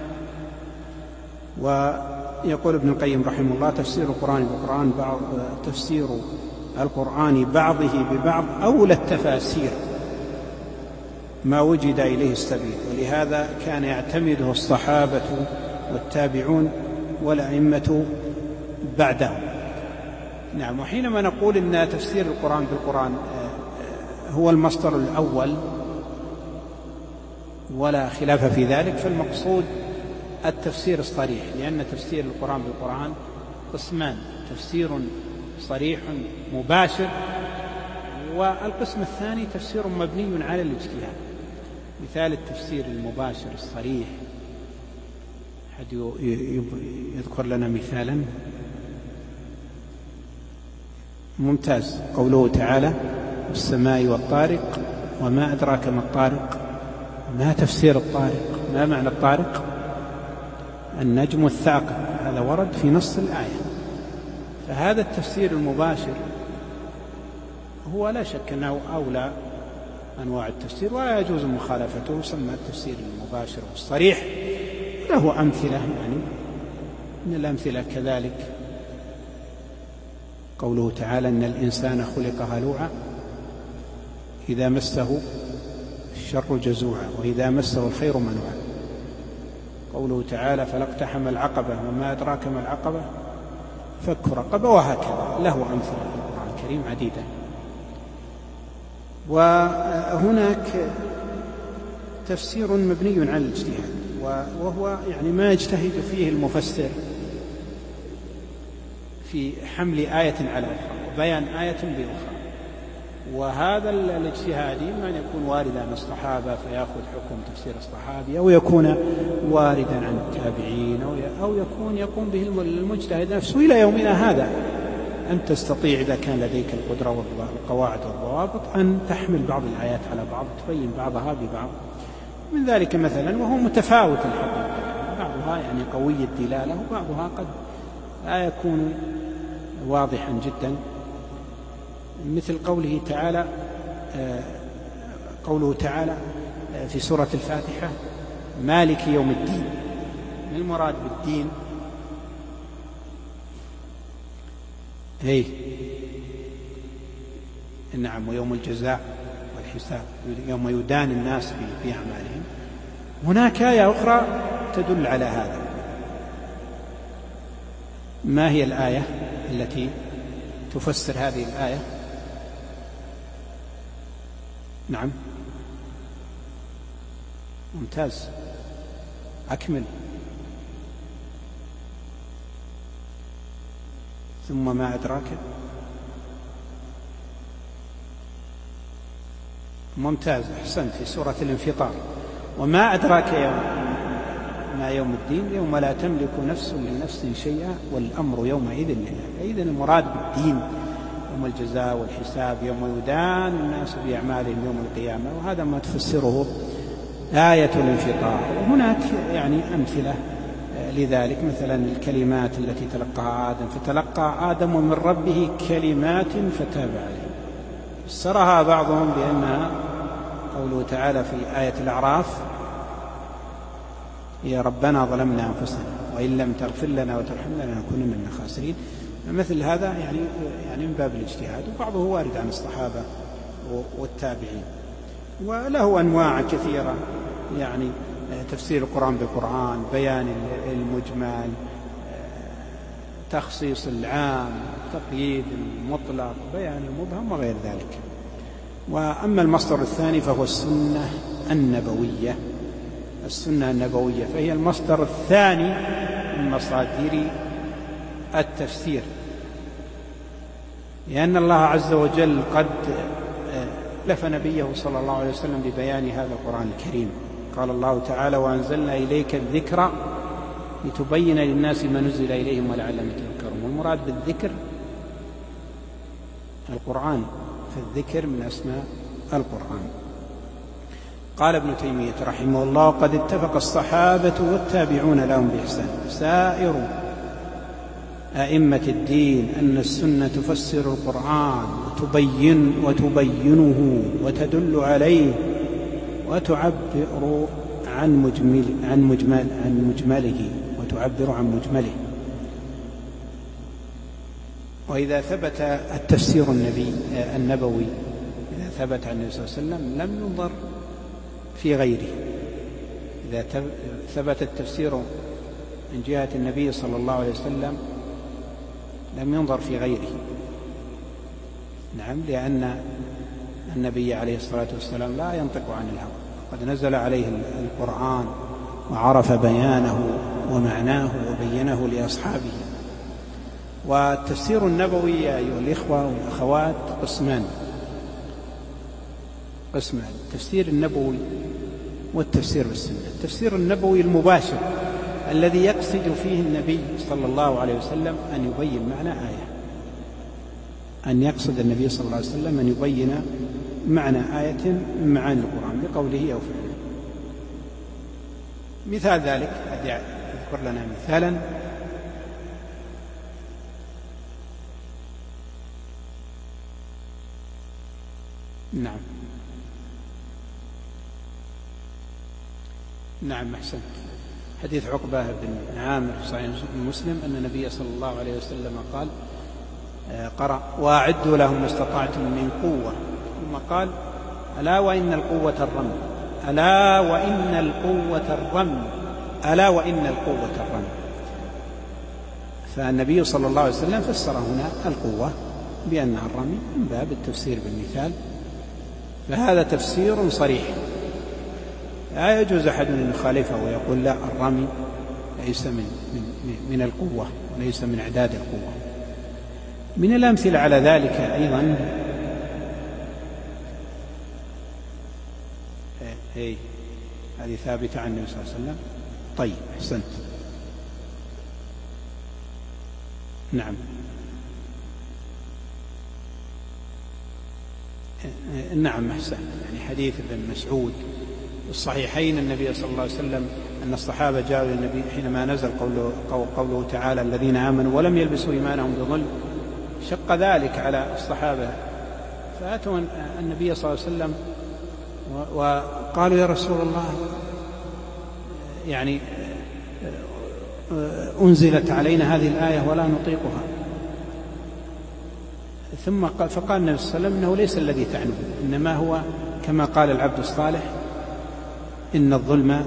ويقول ابن القيم رحمه الله: تفسير القرآن بالقرآن تفسير القرآن بعضه ببعض أولى التفاسير ما وجد إليه السبيل، ولهذا كان يعتمده الصحابة والتابعون والأئمة بعدهم. نعم. وحينما نقول إن تفسير القرآن بالقرآن هو المصدر الأول ولا خلاف في ذلك، فالمقصود التفسير الصريح، لأن تفسير القرآن بالقرآن قسمان: تفسير صريح مباشر، والقسم الثاني تفسير مبني على الاجتهاد. مثال التفسير المباشر الصريح، أحد يذكر لنا مثالا؟ ممتاز. قوله تعالى: السماء والطارق وما أدراك ما الطارق. ما تفسير الطارق؟ ما معنى الطارق؟ النجم الثاقب، هذا ورد في نص الآية. فهذا التفسير المباشر هو لا شك أنه أولى أنواع التفسير ولا يجوز مخالفته، يسمى التفسير المباشر والصريح. له أمثلة، يعني من الأمثلة كذلك قوله تعالى: إن الإنسان خلق هلوعا إذا مسه الشر جزوعا وإذا مسه الخير منوعا. قوله تعالى: فلا اقتحم العقبة وما أدراك ما العقبة فك رقبة، وهكذا. له أمثلة في القرآن الكريم عديدة. وهناك تفسير مبني على الاجتهاد، وهو يعني ما يجتهد فيه المفسر في حمل آية على أخرى وبيان آية بأخرى. وهذا الاجتهادي ما يكون واردا عن الصحابة فيأخذ حكم تفسير الصحابي، أو يكون واردا عن التابعين، أو يقوم به المجتهد نفسه إلى يومنا هذا. أن تستطيع إذا كان لديك القدرة والقواعد والضوابط أن تحمل بعض الآيات على بعض، تبين بعضها ببعض. من ذلك مثلا، وهو متفاوت الحقيقة، بعضها يعني قوي الدلالة وبعضها قد لا يكون واضحا جدا، مثل قوله تعالى في سورة الفاتحة: مالك يوم الدين. ما المراد بالدين؟ نعم، ويوم الجزاء والحساب، يوم يدان الناس بأعمالهم. هناك آية أخرى تدل على هذا. ما هي الآية التي تفسر هذه الآية؟ نعم، ممتاز، أكمل. ثم ما أدراك. ممتاز، أحسنت، في سورة الانفطار. وما أدراك ما يوم الدين، يوم لا تملك نفس لنفس شيئا والأمر يومئذ لله. فإذن المراد بالدين يوم الجزاء والحساب، يوم يدان الناس بأعمالهم يوم القيامة، وهذا ما تفسره آية الانفطار. وهناك يعني أمثلة لذلك، مثلا الكلمات التي تلقاها آدم، فتلقى آدم من ربه كلمات فتاب عليه. فسرها بعضهم بأنها قوله تعالى في آية الأعراف: يا ربنا ظلمنا أنفسنا وإن لم تغفر لنا وترحمنا لنكونن من الخاسرين. مثل هذا يعني من باب الاجتهاد، وبعضه وارد عن الصحابة والتابعين. وله أنواع كثيرة، يعني تفسير القرآن بالقرآن، بيان المجمل، تخصيص العام، تقييد المطلق، بيان المبهم، وغير ذلك. وأما المصدر الثاني فهو السنة النبوية. السنة النبوية فهي المصدر الثاني من مصادر التفسير، لأن الله عز وجل قد لف نبيه صلى الله عليه وسلم ببيان هذا القرآن الكريم. قال الله تعالى: وأنزلنا إليك الذكر لتبين للناس ما نزل إليهم ولعلهم يتذكرون. والمراد بالذكر القرآن، فالذكر من أسماء القرآن. قال ابن تيمية رحمه الله: قد اتفق الصحابة والتابعون لهم بإحسان سائر أئمة الدين أن السنة تفسر القرآن وتبينه وتدل عليه وتعبر عن مجمله. وإذا ثبت التفسير النبوي إذا ثبت عن النبي صلى الله عليه وسلم لم ينظر في غيره. إذا ثبت التفسير من جهة النبي صلى الله عليه وسلم لم ينظر في غيره. نعم، لأن النبي عليه الصلاة والسلام لا ينطق عن الهوى، قد نزل عليه القرآن وعرف بيانه ومعناه وبينه لأصحابه. والتفسير النبوي يا أيها الإخوة والأخوات قسمان: التفسير النبوي والتفسير بالسنة. التفسير النبوي المباشر الذي يقصد فيه النبي صلى الله عليه وسلم أن يبين معنى آية، أن يقصد النبي صلى الله عليه وسلم أن يبين معنى آية من معاني القرآن بقوله أو فعله. مثال ذلك أذكر لنا مثالا: نعم أحسنت. حديث عقبة بن عامر في صحيح مسلم أن النبي صلى الله عليه وسلم قال قرأ: وأعدوا لهم ما استطعتم من قوة، ثم قال: ألا وإن القوة الرمي، ألا وإن القوة الرمي، ألا وإن القوة الرمي. فالنبي صلى الله عليه وسلم فسر هنا القوة بأنها الرمي من باب التفسير بالمثال، فهذا تفسير صريح لا يجوز أحد أن يخالفه ويقول لا، الرمي ليس من القوة وليس من أعداد القوة. من الأمثلة على ذلك أيضا هذه ثابتة عن النبي صلى الله عليه وسلم. طيب أحسنت. نعم أحسن. يعني حديث ابن مسعود الصحيحين النبي صلى الله عليه وسلم أن الصحابة جاءوا للنبي حينما نزل قوله تعالى: الذين آمنوا ولم يلبسوا إيمانهم بظلم، شق ذلك على الصحابة، فأتوا النبي صلى الله عليه وسلم وقالوا: يا رسول الله، يعني أنزلت علينا هذه الآية ولا نطيقها. فقال النبي صلى الله عليه وسلم: إنه ليس الذي تعنون، إنما هو كما قال العبد الصالح: إن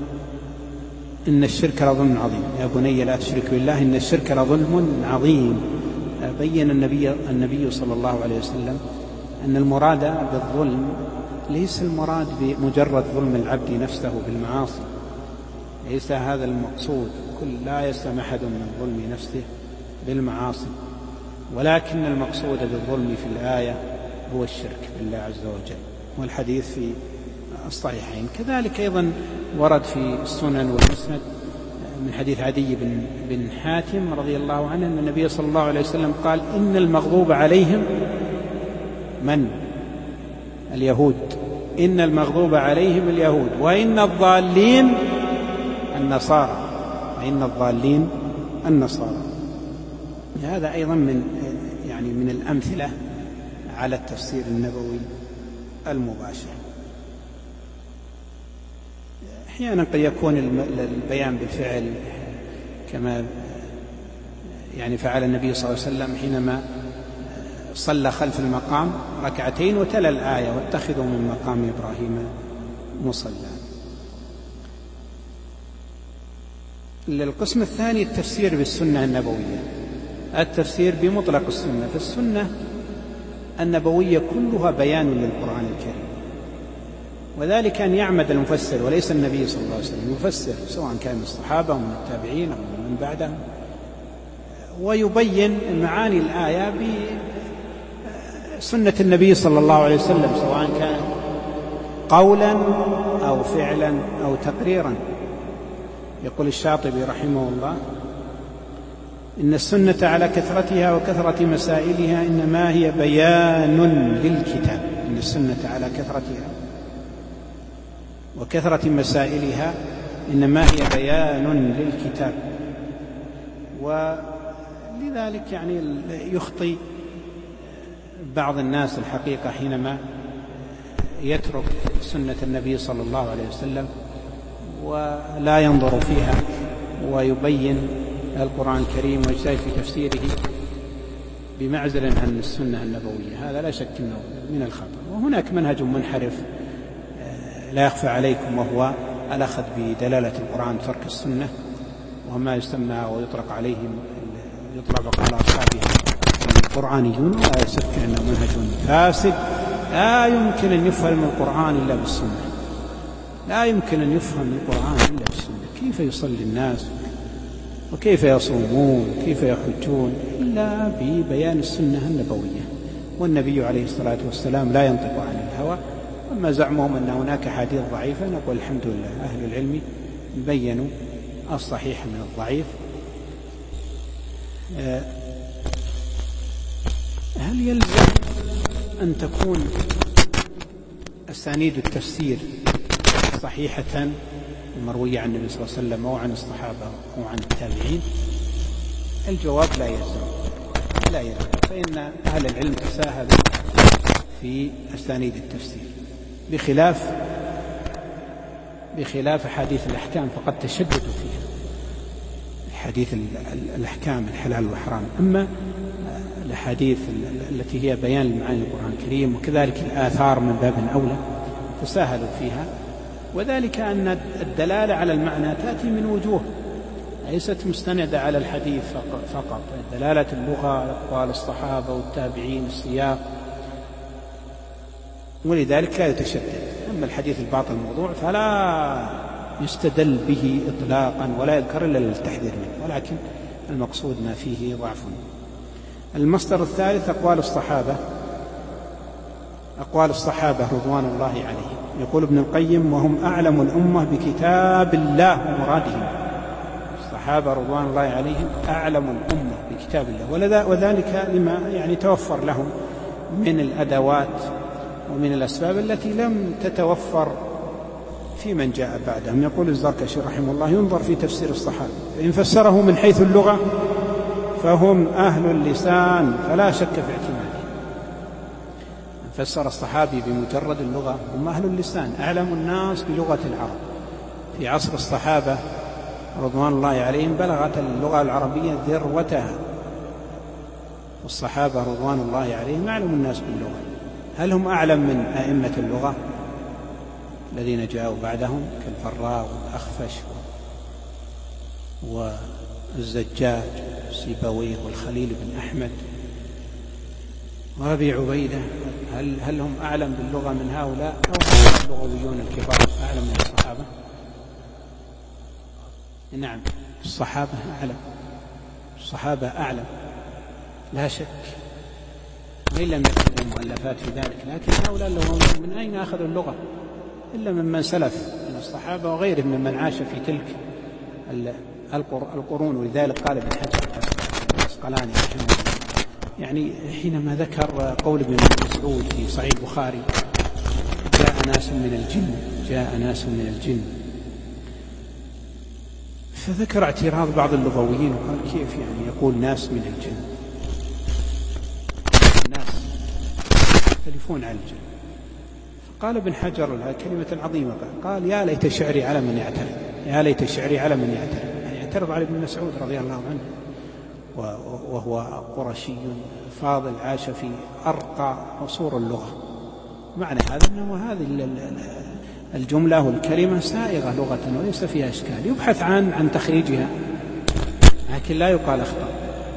الشرك لظلم عظيم، يا بني لا تشرك بالله إن الشرك لظلم عظيم. بين النبي صلى الله عليه وسلم أن المراد بالظلم ليس المراد بمجرد ظلم العبد نفسه بالمعاصي، ليس هذا المقصود، لا يسلم أحد من ظلم نفسه بالمعاصي، ولكن المقصود بالظلم في الآية هو الشرك بالله عز وجل. والحديث في الصحيحين. كذلك أيضا ورد في السنن والمسند من حديث عدي بن حاتم رضي الله عنه أن النبي صلى الله عليه وسلم قال: إن المغضوب عليهم من؟ اليهود. إن المغضوب عليهم اليهود، وإن الضالين النصارى، هذا أيضا من الأمثلة على التفسير النبوي المباشر. أحيانا قد يكون البيان بالفعل كما فعل النبي صلى الله عليه وسلم حينما صلى خلف المقام ركعتين وتلا الآية: واتخذوا من مقام إبراهيم مصلى. القسم الثاني التفسير بالسنة النبوية، التفسير بمطلق السنة. فالسنة النبوية كلها بيان للقرآن الكريم، وذلك أن يعمد المفسر وليس النبي صلى الله عليه وسلم، يفسر سواء كان من الصحابة أو من التابعين أو من بعدهم، ويبين معاني الآية سنة النبي صلى الله عليه وسلم سواء كان قولا أو فعلا أو تقريرا. يقول الشاطبي رحمه الله: إن السنة على كثرتها وكثرة مسائلها إنما هي بيان للكتاب. إن السنة على كثرتها وكثرة مسائلها إنما هي بيان للكتاب. ولذلك يعني يخطي بعض الناس الحقيقة حينما يترك سنة النبي صلى الله عليه وسلم ولا ينظر فيها ويبين القرآن الكريم ويجتهد في تفسيره بمعزل عن السنة النبوية. هذا لا شك أنه من الخطأ. وهناك منهج منحرف لا يخفى عليكم، وهو الأخذ بدلالة القرآن ترك السنة، وما يسمى ويطلق عليهم يطلق على أصحابه القرآنيون. ولا شك أنه منهج فاسد لا يمكن أن يفهم القرآن إلا بالسنة. لا يمكن أن يفهم القرآن إلا بالسنة. كيف يصلي الناس وكيف يصومون وكيف يحجون إلا ببيان السنة النبوية. والنبي عليه الصلاة والسلام لا ينطق عن الهوى. أما زعمهم أن هناك حديث ضعيفة، نقول الحمد لله أهل العلم بينوا الصحيح من الضعيف. هل يلزم أن تكون أسانيد التفسير صحيحة مروية عن النبي صلى الله عليه وسلم أو عن الصحابة أو عن التابعين؟ الجواب لا يلزم. فإن أهل العلم تساهلوا في أسانيد التفسير بخلاف حديث الأحكام، فقد تشددوا فيها حديث الأحكام الحلال والحرام. أما الأحاديث التي هي بيان معاني القرآن الكريم وكذلك الآثار من باب أولى تساهلوا فيها. وذلك أن الدلالة على المعنى تأتي من وجوه ليست مستندة على الحديث فقط. دلالة اللغة، أقوال الصحابة والتابعين، السياق، ولذلك لا يتشدد. أما الحديث الباطل الموضوع فلا يستدل به إطلاقا ولا يذكر إلا للتحذير منه، ولكن المقصود ما فيه ضعف. المصدر الثالث أقوال الصحابة رضوان الله عليهم. يقول ابن القيم: وهم أعلم الأمة بكتاب الله ومرادهم. الصحابة رضوان الله عليهم أعلم الأمة بكتاب الله، وذلك لما يعني توفر لهم من الأدوات ومن الأسباب التي لم تتوفر في من جاء بعدهم. يقول الزركشي رحمه الله: ينظر في تفسير الصحابة، فإن فسره من حيث اللغة فهم أهل اللسان فلا شك في اعتماده. فسر الصحابي بمجرد اللغة هم أهل اللسان، أعلم الناس بلغة العرب. في عصر الصحابة رضوان الله عليهم بلغت اللغة العربية ذروتها، والصحابة رضوان الله عليهم أعلم الناس باللغة. هل هم أعلم من أئمة اللغة الذين جاءوا بعدهم كالفراء والأخفش والزجاج والسيبويه والخليل بن أحمد وأبي عبيدة؟ هل هم أعلم باللغة من هؤلاء، أو اللغويون الكبار أعلم من الصحابة؟ نعم، الصحابة أعلم لا شك، وإن لم يكتبوا مؤلفات في ذلك. لكن هؤلاء من أين أخذوا اللغة إلا ممن سلف من الصحابة وغيرهم ممن عاش في تلك القرون. ولذلك قال ابن حجر العسقلاني رحمه الله يعني حينما ذكر قول ابن مسعود في صحيح البخاري: جاء ناس من الجن، فذكر اعتراض بعض اللغويين وقال: كيف يعني يقول ناس من الجن؟ الناس يختلفون عن الجن. فقال ابن حجر لها كلمة عظيمة، قال: يا ليت شعري على من يعترض، يعني يعترض على ابن مسعود رضي الله عنه، وهو قرشي فاضل عاش في أرقى عصور اللغة. معنى هذا أنه هذه الجملة والكلمة سائغة لغة وليس فيها إشكال، يبحث عن تخريجها لكن لا يقال أخطأ.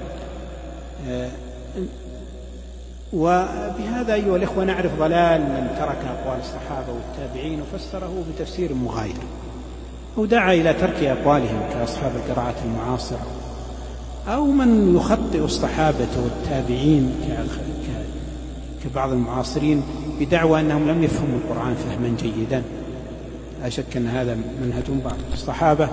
وبهذا أيها الإخوة نعرف ضلال من ترك أقوال الصحابة والتابعين وفسره بتفسير مغاير، ودعا إلى ترك أقوالهم كأصحاب القراءات المعاصرة، أو من يخطئ الصحابة والتابعين كبعض المعاصرين بدعوى أنهم لم يفهموا القرآن فهما جيدا. لا شك أن هذا منهج بعض الصحابة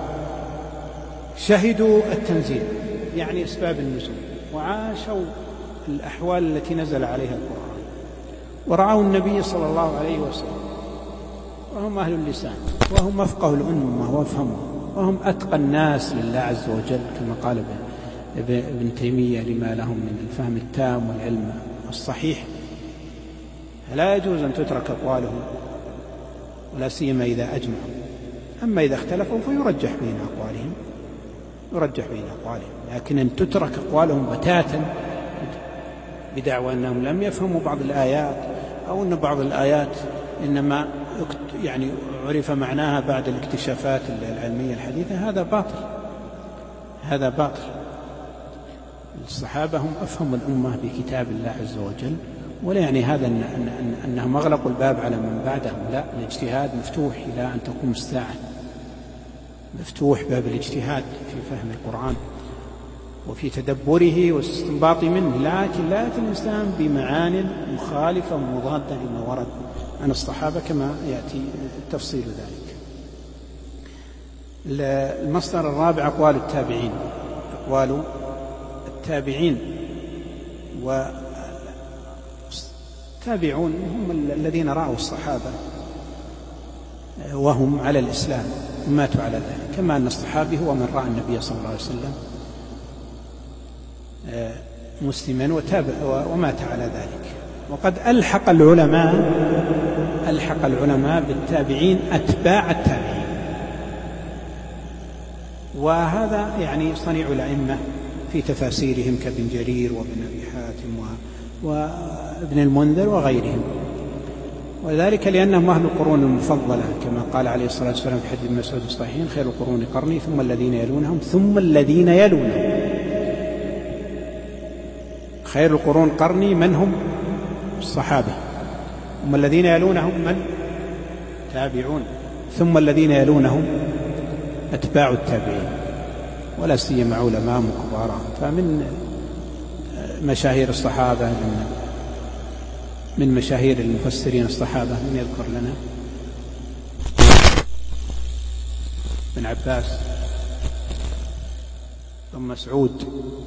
شهدوا التنزيل، يعني أسباب النزول، وعاشوا الأحوال التي نزل عليها القرآن، ورأوا النبي صلى الله عليه وسلم، وهم أهل اللسان، وهم أفقه الأمة وافهموا، وهم أتقى الناس لله عز وجل كما قال ابن تيمية لما لهم من الفهم التام والعلم الصحيح. فلا يجوز أن تترك أقوالهم، ولا سيما إذا أجمعوا. أما إذا اختلفوا فيرجح بين أقوالهم، لكن أن تترك أقوالهم بتاتا بدعوى أنهم لم يفهموا بعض الآيات، أو أن بعض الآيات إنما يعني عرف معناها بعد الاكتشافات العلمية الحديثة، هذا باطل. الصحابة هم أفهم الأمة بكتاب الله عز وجل، ولا يعني هذا أنهم أغلقوا الباب على من بعدهم، لا، الاجتهاد مفتوح إلى أن تقوم الساعة، مفتوح باب الاجتهاد في فهم القرآن وفي تدبره واستنباط منه، لكن لا يأتي الإنسان بمعان مخالفة ومضادة لما ورد عن الصحابة كما يأتي تفصيل ذلك. المصدر الرابع أقوال التابعين، والتابعون هم الذين رأوا الصحابة وهم على الإسلام وماتوا على ذلك، كما أن الصحابي هو من رأى النبي صلى الله عليه وسلم مسلما ومات على ذلك. وقد ألحق العلماء بالتابعين أتباع التابعين، وهذا يعني صنيع الأئمة في تفاسيرهم كابن جرير وابن أبي حاتم وابن المنذر وغيرهم، وذلك لأنهم أهل القرون المفضلة كما قال عليه الصلاة والسلام في حديث ابن مسعود الصحيحين: خير القرون قرني ثم الذين يلونهم ثم الذين يلونهم. خير القرون قرني من هم؟ الصحابة. ثم الذين يلونهم من؟ تابعون. ثم الذين يلونهم أتباع التابعين، ولا سيما علماء كبار. فمن مشاهير الصحابة، من مشاهير المفسرين الصحابة، من يذكر لنا؟ ابن عباس، ابن مسعود،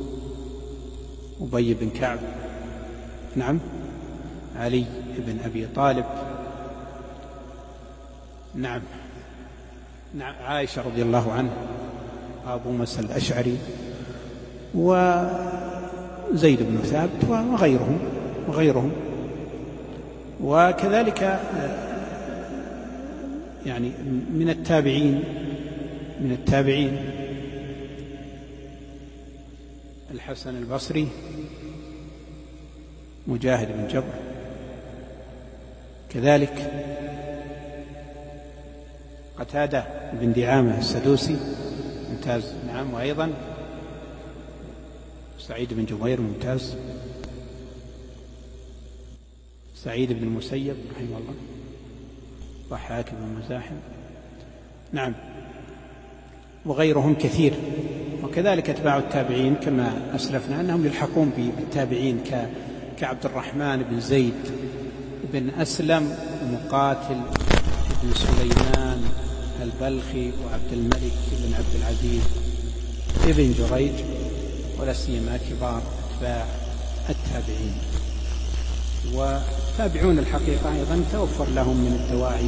أبي بن كعب، نعم، علي بن أبي طالب، نعم، عائشة رضي الله عنه، أبو موسى الأشعري، وزيد بن ثابت وغيرهم. وكذلك يعني من التابعين الحسن البصري، مجاهد بن جبر، كذلك قتادة بن دعامة السدوسي ممتاز، نعم، وأيضا سعيد بن جبير ممتاز، سعيد بن المسيب رحمه الله، ضحاك بن مزاحم، نعم، وغيرهم كثير. وكذلك أتباع التابعين كما أسلفنا أنهم يلحقون بالتابعين كعبد الرحمن بن زيد بن أسلم ومقاتل بن سليمان البلخي وعبد الملك بن عبد العزيز ابن جريج، ولا سيما كبار أتباع التابعين. وتابعون الحقيقة أيضا توفر لهم من الدواعي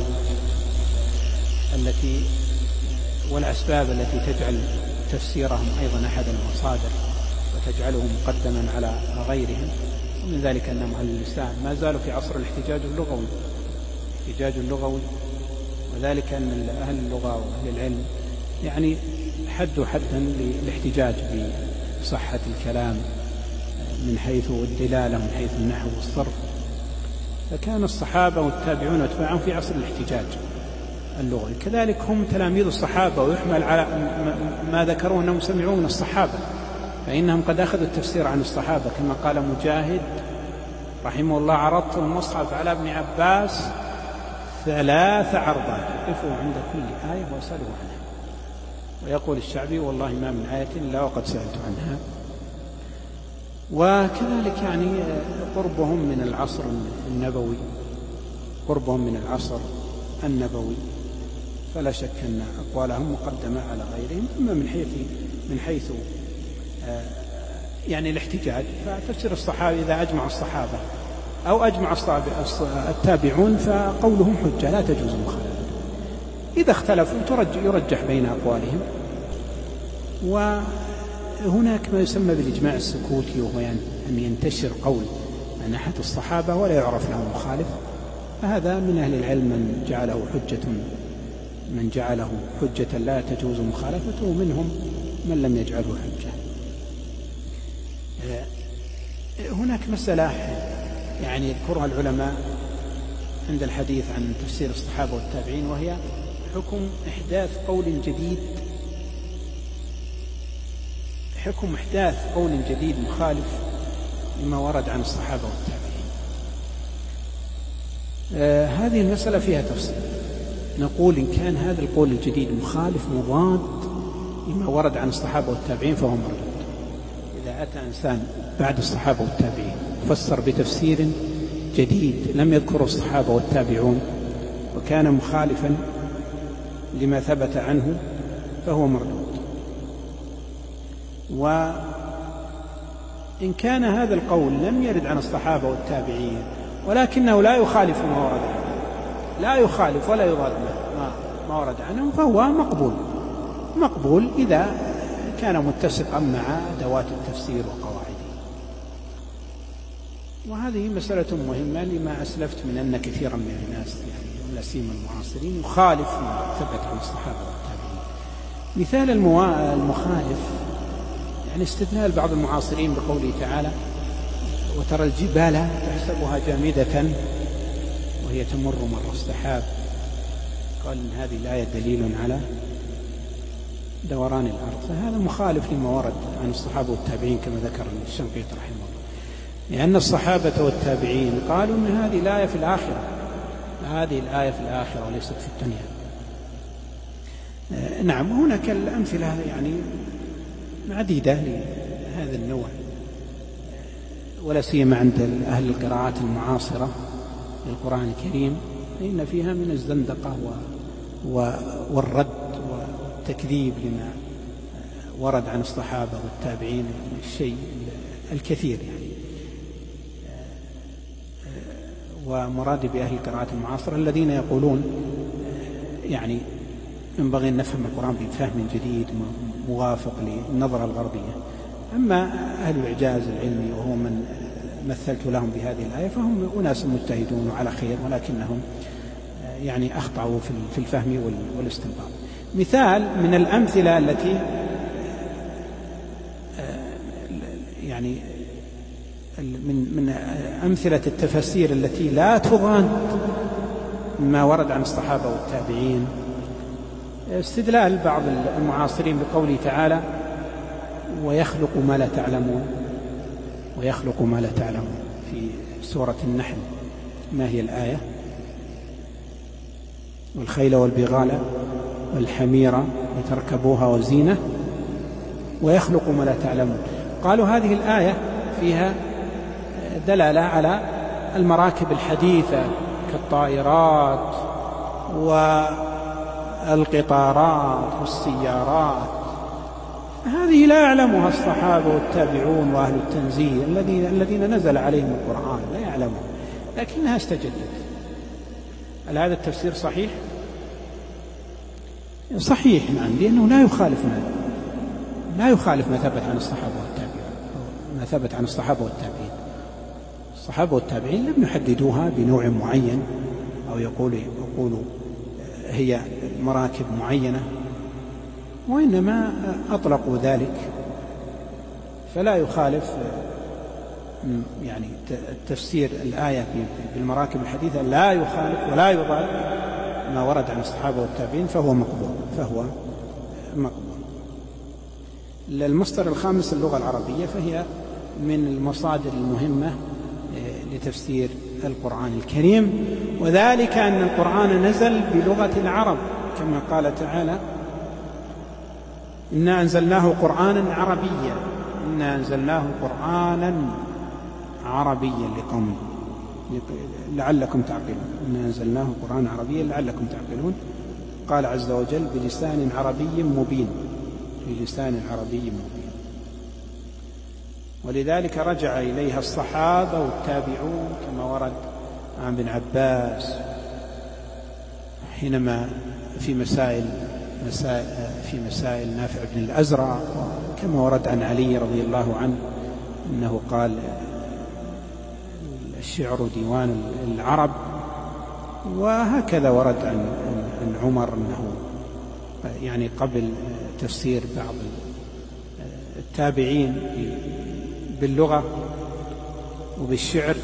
والأسباب التي تجعل تفسيرهم أيضا أحد المصادر وتجعله مقدما على غيرهم، ومن ذلك أنهم أهل اللسان ما زالوا في عصر الاحتجاج اللغوي، وذلك أن أهل اللغة وأهل العلم يعني حدا للاحتجاج بصحة الكلام من حيث الدلالة، من حيث النحو والصرف. فكان الصحابة والتابعون واتباعهم في عصر الاحتجاج اللغوي، كذلك هم تلاميذ الصحابة، ويحمل على ما ذكروا أنهم سمعوا من الصحابة، فإنهم قد أخذوا التفسير عن الصحابة، كما قال مجاهد رحمه الله: عرضت المصحف على ابن عباس 3 عرضات يقفوا عند كل آية وأسأله عنها. ويقول الشعبي: والله ما من آية إلا وقد سألت عنها. وكذلك يعني قربهم من العصر النبوي، قربهم من العصر النبوي، فلا شك أن أقوالهم مقدمة على غيرهم. أما من حيث يعني الاحتجاج، فتفسير الصحابة إذا أجمع الصحابة أو أجمع التابعون فقولهم حجة لا تجوز المخالفة. إذا اختلفوا يرجح بين أقوالهم. وهناك ما يسمى بالإجماع السكوتي، وهو يعني أن ينتشر قول عن أحد الصحابة ولا يعرف له مخالف، فهذا من أهل العلم من جعله حجة لا تجوز مخالفته، ومنهم من لم يجعله حجة. هناك مسألة يعني يذكرها العلماء عند الحديث عن تفسير الصحابة والتابعين، وهي حكم إحداث قول جديد مخالف لما ورد عن الصحابة والتابعين. هذه المسألة فيها تفصيل. نقول إن كان هذا القول الجديد مخالف مضاد لما ورد عن الصحابة والتابعين فهو مردود. إذا أتى إنسان بعد الصحابة والتابعين فسر بتفسير جديد لم يذكره الصحابة والتابعون وكان مخالفا لما ثبت عنه فهو مردود. وإن كان هذا القول لم يرد عن الصحابة والتابعين ولكنه لا يخالف ما ورد عنه، لا يخالف ولا يضاد ما ورد عنه، فهو مقبول إذا كان متسقا مع أدوات التفسير وقواعده. وهذه مسألة مهمة لما أسلفت من أن كثيرا من الناس يعني لا سيما المعاصرين يخالف ما ثبت عن الصحابة والتابعين. مثال المخالف يعني استدلال بعض المعاصرين بقوله تعالى: وترى الجبال تحسبها جامدة وهي تمر مر السحاب. قال إن هذه الآية دليل على دوران الأرض، فهذا مخالف لما ورد عن الصحابة والتابعين كما ذكر الشنقيطي رحمه الله، لأن الصحابة والتابعين قالوا أن هذه الآية في الآخرة، هذه الآية في الآخرة وليست في الدنيا. نعم، هناك الأمثلة يعني عديدة لهذا النوع، ولا سيما عند أهل القراءات المعاصرة للقرآن الكريم، إن فيها من الزندقة والرد والتكذيب لما ورد عن الصحابة والتابعين الشيء الكثير يعني. ومراد بأهل القراءات المعاصرة الذين يقولون يعني ينبغي أن نفهم القرآن بفهم جديد موافق للنظرة الغربية. أما أهل الإعجاز العلمي وهو من مثلت لهم بهذه الآية فهم أناس مجتهدون وعلى خير، ولكنهم يعني أخطأوا في الفهم والاستنباط. مثال من الأمثلة التي يعني من أمثلة التفاسير التي لا تضاد ما ورد عن الصحابة والتابعين استدلال بعض المعاصرين بقوله تعالى: ويخلق ما لا تعلمون، ويخلق ما لا تعلمون في سورة النحل. ما هي الآية؟ والخيل والبغال والحمير لتركبوها وزينة ويخلق ما لا تعلمون. قالوا هذه الآية فيها دلالة على المراكب الحديثة كالطائرات والقطارات والسيارات، هذه لا يعلمها الصحابة والتابعون وأهل التنزيل الذين نزل عليهم القرآن، لا يعلمون، لكنها استجدت. هل هذا التفسير صحيح؟ صحيح، نعم، لأنه لا يخالف ما ثبت عن الصحابة والتابعين، ما ثبت عن الصحابة والتابعين. الصحابة والتابعين لم يحددوها بنوع معين أو يقولوا هي مراكب معينة، وإنما أطلقوا ذلك، فلا يخالف يعني تفسير الآية بالمراكب الحديثة لا يخالف ولا يضاد ما ورد عن الصحابة والتابعين، فهو مقبول. المصدر الخامس اللغة العربية، فهي من المصادر المهمة لتفسير القرآن الكريم، وذلك أن القرآن نزل بلغة العرب كما قال تعالى: إنا أنزلناه قرآنا عربيا إنا أنزلناه قرآنا عربيا لعلكم تعقلون. إنا أنزلناه قرآنا عربيا لعلكم تعقلون. قال عز وجل بلسان عربي مبين، بلسان عربي مبين. ولذلك رجع إليها الصحابة والتابعون كما ورد عن ابن عباس حينما في مسائل نافع بن الأزرق، كما ورد عن علي رضي الله عنه أنه قال الشعر ديوان العرب. وهكذا ورد عن عمر أنه يعني قبل تفسير بعض التابعين باللغة وبالشعر.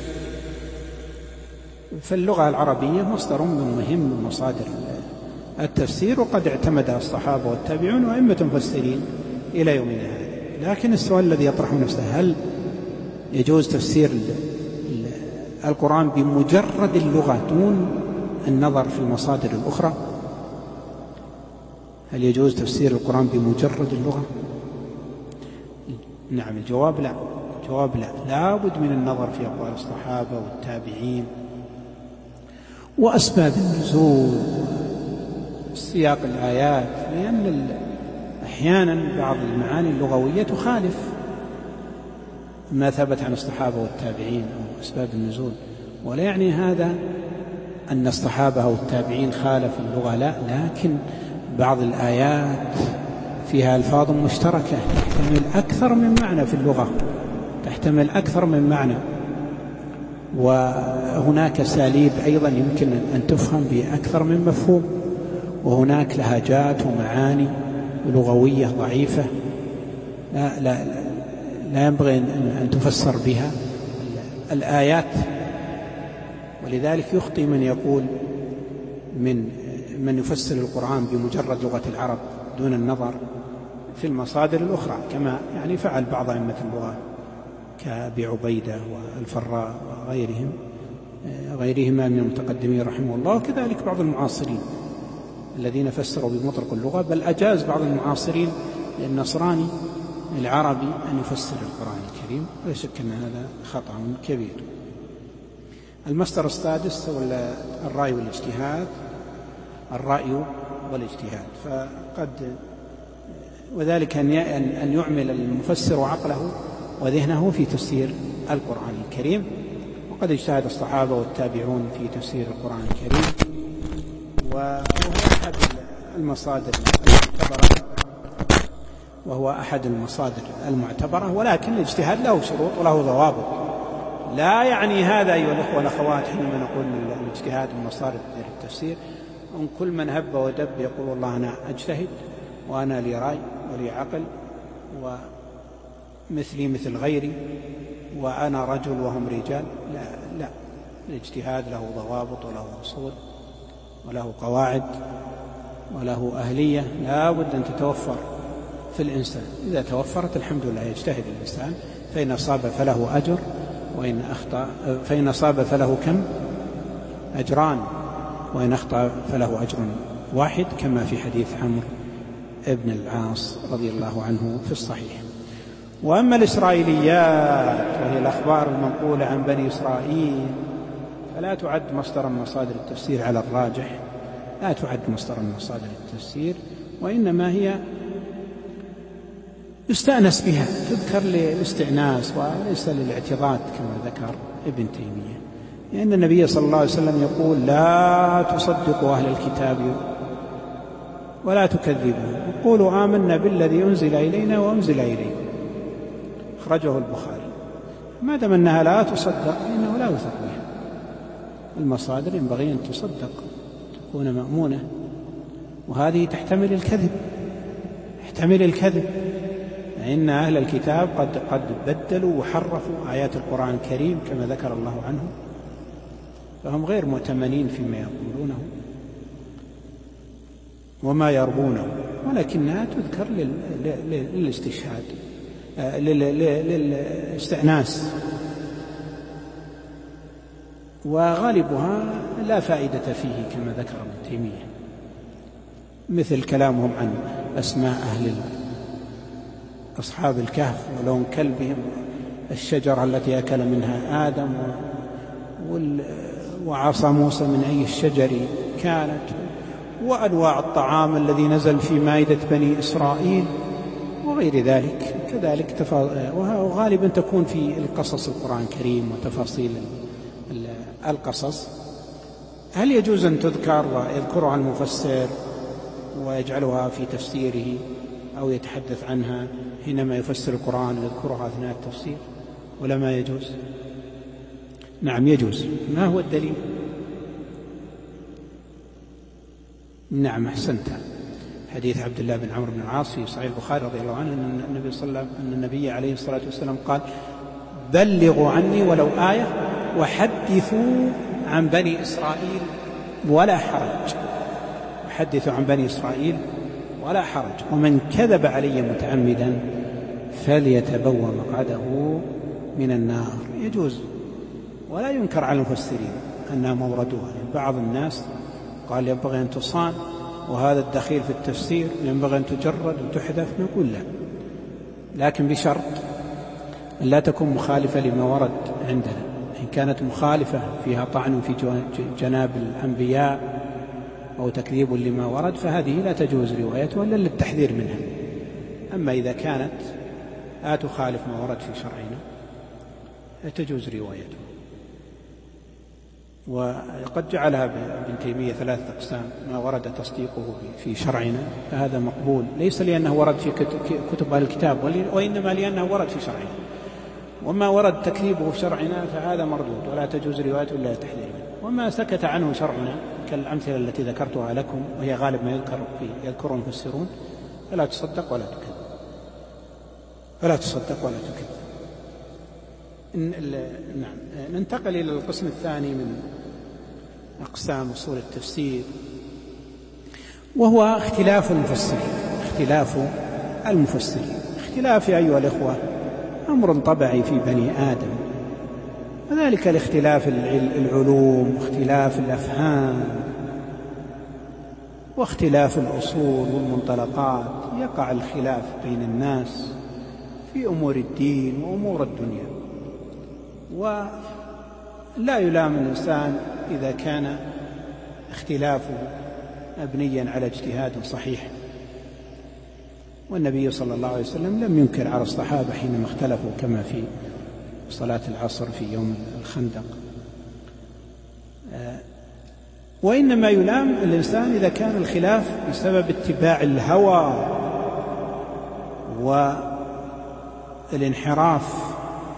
فاللغة العربية مصدر مهم من مصادر التفسير، وقد اعتمدها الصحابة والتابعون وأئمة المفسرين إلى يومنا هذا. لكن السؤال الذي يطرح نفسه: هل يجوز تفسير القرآن بمجرد اللغة دون النظر في المصادر الأخرى؟ هل يجوز تفسير القرآن بمجرد اللغة؟ نعم، الجواب لا. الجواب لا، لا بد من النظر في أقوال الصحابة والتابعين وأسباب النزول سياق الآيات، لأن أحيانا بعض المعاني اللغوية تخالف ما ثبت عن الصحابة والتابعين أو أسباب النزول. ولا يعني هذا أن الصحابة والتابعين خالفوا اللغة، لا، لكن بعض الآيات فيها ألفاظ مشتركة تحتمل أكثر من معنى في اللغة، تحتمل أكثر من معنى. وهناك أساليب أيضا يمكن أن تفهم بأكثر من مفهوم، وهناك لهجات ومعاني لغوية ضعيفة لا ينبغي أن تفسر بها الآيات. ولذلك يخطئ من يقول من يفسر القرآن بمجرد لغة العرب دون النظر في المصادر الأخرى، كما يعني فعل بعض أئمة اللغة كأبي عبيدة والفراء وغيرهما من المتقدمين رحمه الله، وكذلك بعض المعاصرين الذين فسروا بمطلق اللغة. بل أجاز بعض المعاصرين للنصراني العربي أن يفسر القرآن الكريم، ولا شك أن هذا خطأ كبير. المصدر السادس هو الرأي والاجتهاد. الرأي والاجتهاد، وذلك أن يعمل المفسر عقله وذهنه في تفسير القرآن الكريم. وقد اجتهد الصحابة والتابعون في تفسير القرآن الكريم، وهو أحد المصادر المعتبرة. ولكن الاجتهاد له شروط وله ضوابط. لا يعني هذا أيها الأخوة والأخوات حينما نقول الاجتهاد من مصادر التفسير أن كل من هب ودب يقول والله أنا أجتهد وأنا لي رأي ولي عقل ومثلي مثل غيري وأنا رجل وهم رجال. لا، الاجتهاد له ضوابط وله أصول وله قواعد وله أهلية لا بد أن تتوفر في الإنسان. إذا توفرت الحمد لله يجتهد الإنسان، فإن أصاب فله أجر، وإن أخطأ فإن أصاب فله كم؟ أجران، وإن أخطأ فله أجر واحد، كما في حديث عمرو ابن العاص رضي الله عنه في الصحيح. وأما الإسرائيليات وهي الأخبار المنقولة عن بني إسرائيل فلا تعد مصدرا من مصادر التفسير على الراجح، لا تعد مصدرا من مصادر التفسير، وإنما هي يستأنس بها، تذكر للاستئناس وليس للاعتضاد كما ذكر ابن تيمية. لأن النبي صلى الله عليه وسلم يقول لا تصدقوا أهل الكتاب ولا تكذبوا وقولوا آمنا بالذي أنزل إلينا وأنزل إليكم، أخرجه البخاري. ما دام أنها لا تصدق فإنه لا يوثق بها. المصادر ينبغي أن تصدق، تكون مأمونة، وهذه تحتمل الكذب، فإن أهل الكتاب قد بدلوا وحرفوا آيات القرآن الكريم كما ذكر الله عنهم، فهم غير مؤتمنين فيما يقولونه وما يربونه، ولكنها تذكر للاستشهاد للاستئناس، وغالبها لا فائدة فيه كما ذكر ابن تيمية، مثل كلامهم عن أسماء أصحاب الكهف ولون كلبهم، الشجرة التي أكل منها آدم، وعصا موسى من أي الشجر كانت، وأنواع الطعام الذي نزل في مائدة بني إسرائيل وغير ذلك. كذلك وغالبا تكون في القصص القرآن الكريم وتفاصيل القصص. هل يجوز أن تذكر ويذكرها المفسر ويجعلها في تفسيره أو يتحدث عنها حينما يفسر القرآن ويذكرها أثناء التفسير، ولا ما يجوز؟ نعم يجوز. ما هو الدليل؟ نعم أحسنت. حديث عبد الله بن عمرو بن العاص في صحيح البخاري رضي الله عنه أن النبي عليه الصلاة والسلام قال: بلغوا عني ولو آية وحدثوا عن بني إسرائيل ولا حرج. وحدثوا عن بني إسرائيل ولا حرج، ومن كذب علي متعمدا فليتبوأ مقعده من النار. يجوز، ولا ينكر على المفسرين أنها موردوها. يعني بعض الناس قال ينبغي أن تصان، وهذا الدخيل في التفسير ينبغي أن تجرد وتحذف. نقول لا، لكن بشرط أن لا تكون مخالفة لما ورد عندنا. إن كانت مخالفة فيها طعن في جناب الأنبياء أو تكذيب لما ورد فهذه لا تجوز روايتها إلا للتحذير منها. أما إذا كانت لا تخالف ما ورد في شرعنا تجوز روايتها. وقد جعلها ابن تيمية 3 أقسام: ما ورد تصديقه في شرعنا فهذا مقبول، ليس لأنه ورد في كتب أهل الكتاب، وإنما لأنه ورد في شرعنا. وما ورد تكذيبه في شرعنا فهذا مردود ولا تجوز روايته إلا للتحذير منه. وما سكت عنه شرعنا كالأمثلة التي ذكرتها لكم، وهي غالب ما يذكر المفسرون، فلا تصدق ولا تكذب، فلا تصدق ولا تكذب. نعم. ننتقل إلى القسم الثاني من أقسام أصول التفسير، وهو اختلاف المفسرين. اختلاف المفسرين، اختلاف يا أيها الإخوة أمر طبيعي في بني آدم، وذلك لاختلاف العلوم واختلاف الأفهام واختلاف الأصول والمنطلقات. يقع الخلاف بين الناس في أمور الدين وأمور الدنيا، ولا يلام الإنسان إذا كان اختلافه مبنيا على اجتهاد صحيح. والنبي صلى الله عليه وسلم لم ينكر على الصحابة حينما اختلفوا كما في صلاة العصر في يوم الخندق. وإنما يلام الإنسان إذا كان الخلاف بسبب اتباع الهوى والانحراف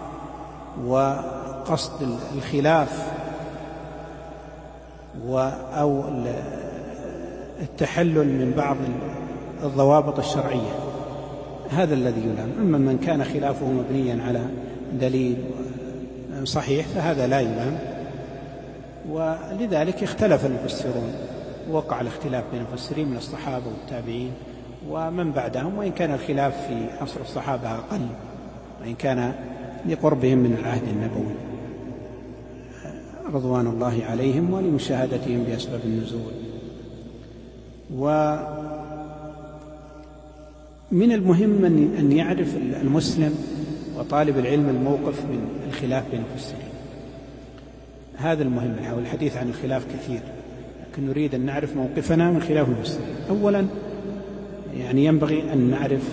وقصد الخلاف أو التحلل من بعض الضوابط الشرعية، هذا الذي يلام. أما من كان خلافه مبنيا على دليل صحيح فهذا لا يلام. ولذلك اختلف المفسرون، وقع الاختلاف بين المفسرين من الصحابة والتابعين ومن بعدهم، وإن كان الخلاف في عصر الصحابة أقل، وإن كان لقربهم من العهد النبوي رضوان الله عليهم ولمشاهدتهم بأسباب النزول. ومن المهم أن يعرف المسلم وطالب العلم الموقف من الخلاف بين المفسرين، هذا المهم. الحديث عن الخلاف كثير، لكن نريد أن نعرف موقفنا من خلاف المفسرين. أولا يعني ينبغي أن نعرف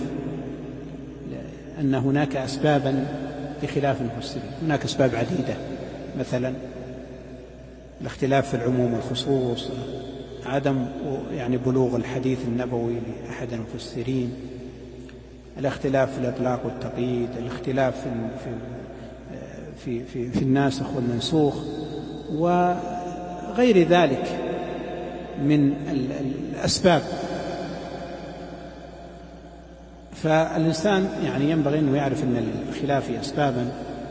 أن هناك أسبابا لخلاف المفسرين. هناك أسباب عديدة، مثلا الاختلاف في العموم والخصوص، عدم يعني بلوغ الحديث النبوي لأحد المفسرين، الاختلاف في الإطلاق والتقييد، الاختلاف في الناسخ والمنسوخ، وغير ذلك من الأسباب. فالإنسان يعني ينبغي أنه يعرف أن الخلاف أسبابا،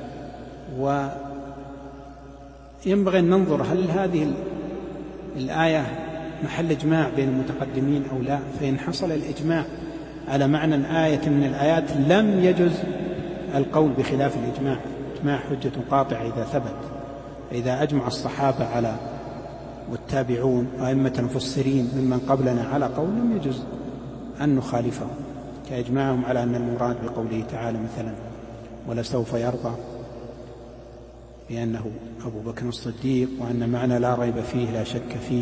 وينبغي أن ننظر هل هذه الآية محل إجماع بين المتقدمين أو لا. فإن حصل الإجماع على معنى آية من الآيات لم يجز القول بخلاف الإجماع. إجماع حجة قاطعة إذا ثبت. فإذا أجمع الصحابة على والتابعون وأئمة المفسرين ممن قبلنا على قول لم يجز أن نخالفه. كإجماعهم على أن المراد بقوله تعالى مثلا ولسوف يرضى بأنه أبو بكر الصديق، وأن معنى لا ريب فيه لا شك فيه،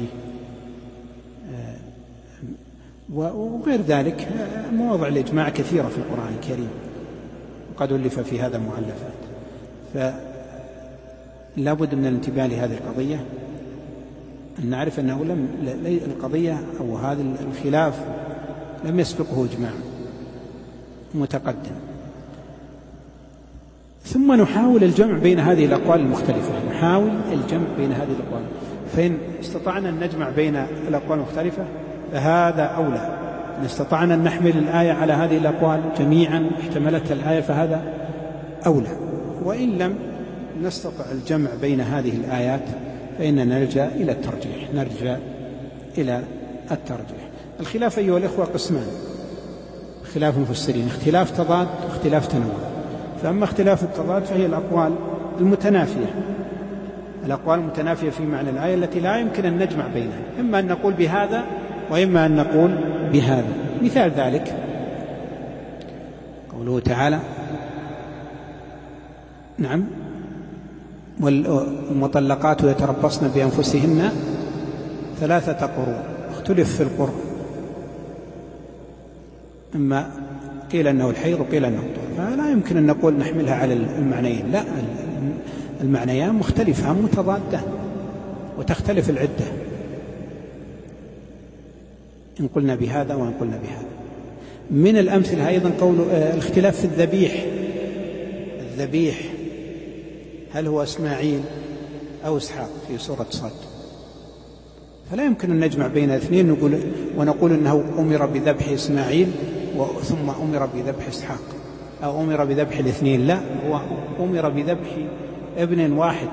وغير ذلك مواضع الإجماع كثيرة في القرآن الكريم وقد ألف في هذا مؤلفات. فلا بد من الانتباه لهذه القضية، أن نعرف أنه القضية أو هذا الخلاف لم يسبقه إجماع متقدم. ثم نحاول الجمع بين هذه الأقوال المختلفة، فإن استطعنا أن نجمع بين الأقوال المختلفة فهذا أولى. إن استطعنا أن نحمل الآية على هذه الأقوال جميعا احتملتها الآية فهذا أولى. وإن لم نستطع الجمع بين هذه الآيات فإننا نرجع إلى الترجيح. الخلاف أيها الإخوة قسمان، خلاف المفسرين، اختلاف تضاد واختلاف تنوع. فأما اختلاف التضاد فهي الأقوال المتنافية في معنى الآية التي لا يمكن أن نجمع بينها، إما أن نقول بهذا وإما أن نقول بهذا. مثال ذلك قوله تعالى نعم والمطلقات يتربصن بأنفسهن 3 قروء، اختلف في القرء، إما قيل أنه الحيض وقيل أنه الطهر، فلا يمكن أن نقول نحملها على المعنيين، لا، المعنيان مختلفان متضادان وتختلف العدة إن قلنا بهذا وإن قلنا بهذا. من الأمثلة أيضا قول الاختلاف في الذبيح هل هو إسماعيل أو إسحاق في سورة صاد، فلا يمكن أن نجمع بين الاثنين ونقول أنه أمر بذبح إسماعيل ثم أمر بذبح إسحاق أو أمر بذبح الاثنين، لا، هو أمر بذبح ابن واحد،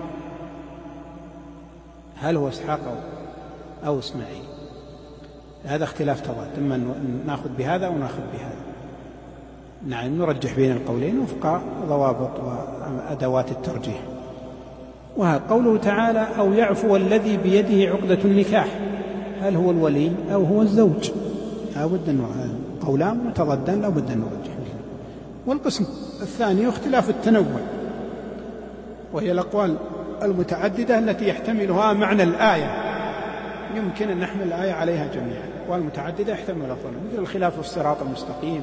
هل هو إسحاق أو إسماعيل. هذا اختلاف تضاد، إما نأخذ بهذا أو نأخذ بهذا. نعم، نرجح بين القولين وفق ضوابط وأدوات الترجيح. وقوله تعالى أو يعفو الذي بيده عقدة النكاح، هل هو الولي أو هو الزوج؟ لابد أن قولان متضادان لابد أن نرجح بهم. والقسم الثاني اختلاف التنوع، وهي الأقوال المتعددة التي يحتملها معنى الآية، يمكن أن نحمل الآية عليها جميعا. الأقوال المتعددة يحتمل أفضل، مثل الخلاف في الصراط المستقيم،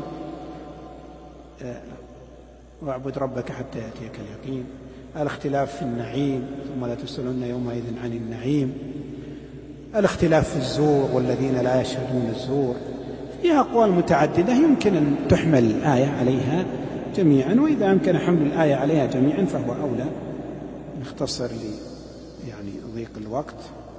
واعبد ربك حتى يأتيك اليقين، الاختلاف في النعيم ثم لا تسألن يومئذ عن النعيم، الاختلاف في الزور والذين لا يشهدون الزور. فيها أقوال متعددة يمكن أن تحمل الآية عليها جميعا، وإذا أمكن حمل الآية عليها جميعا فهو أولى. نختصر ضيق الوقت.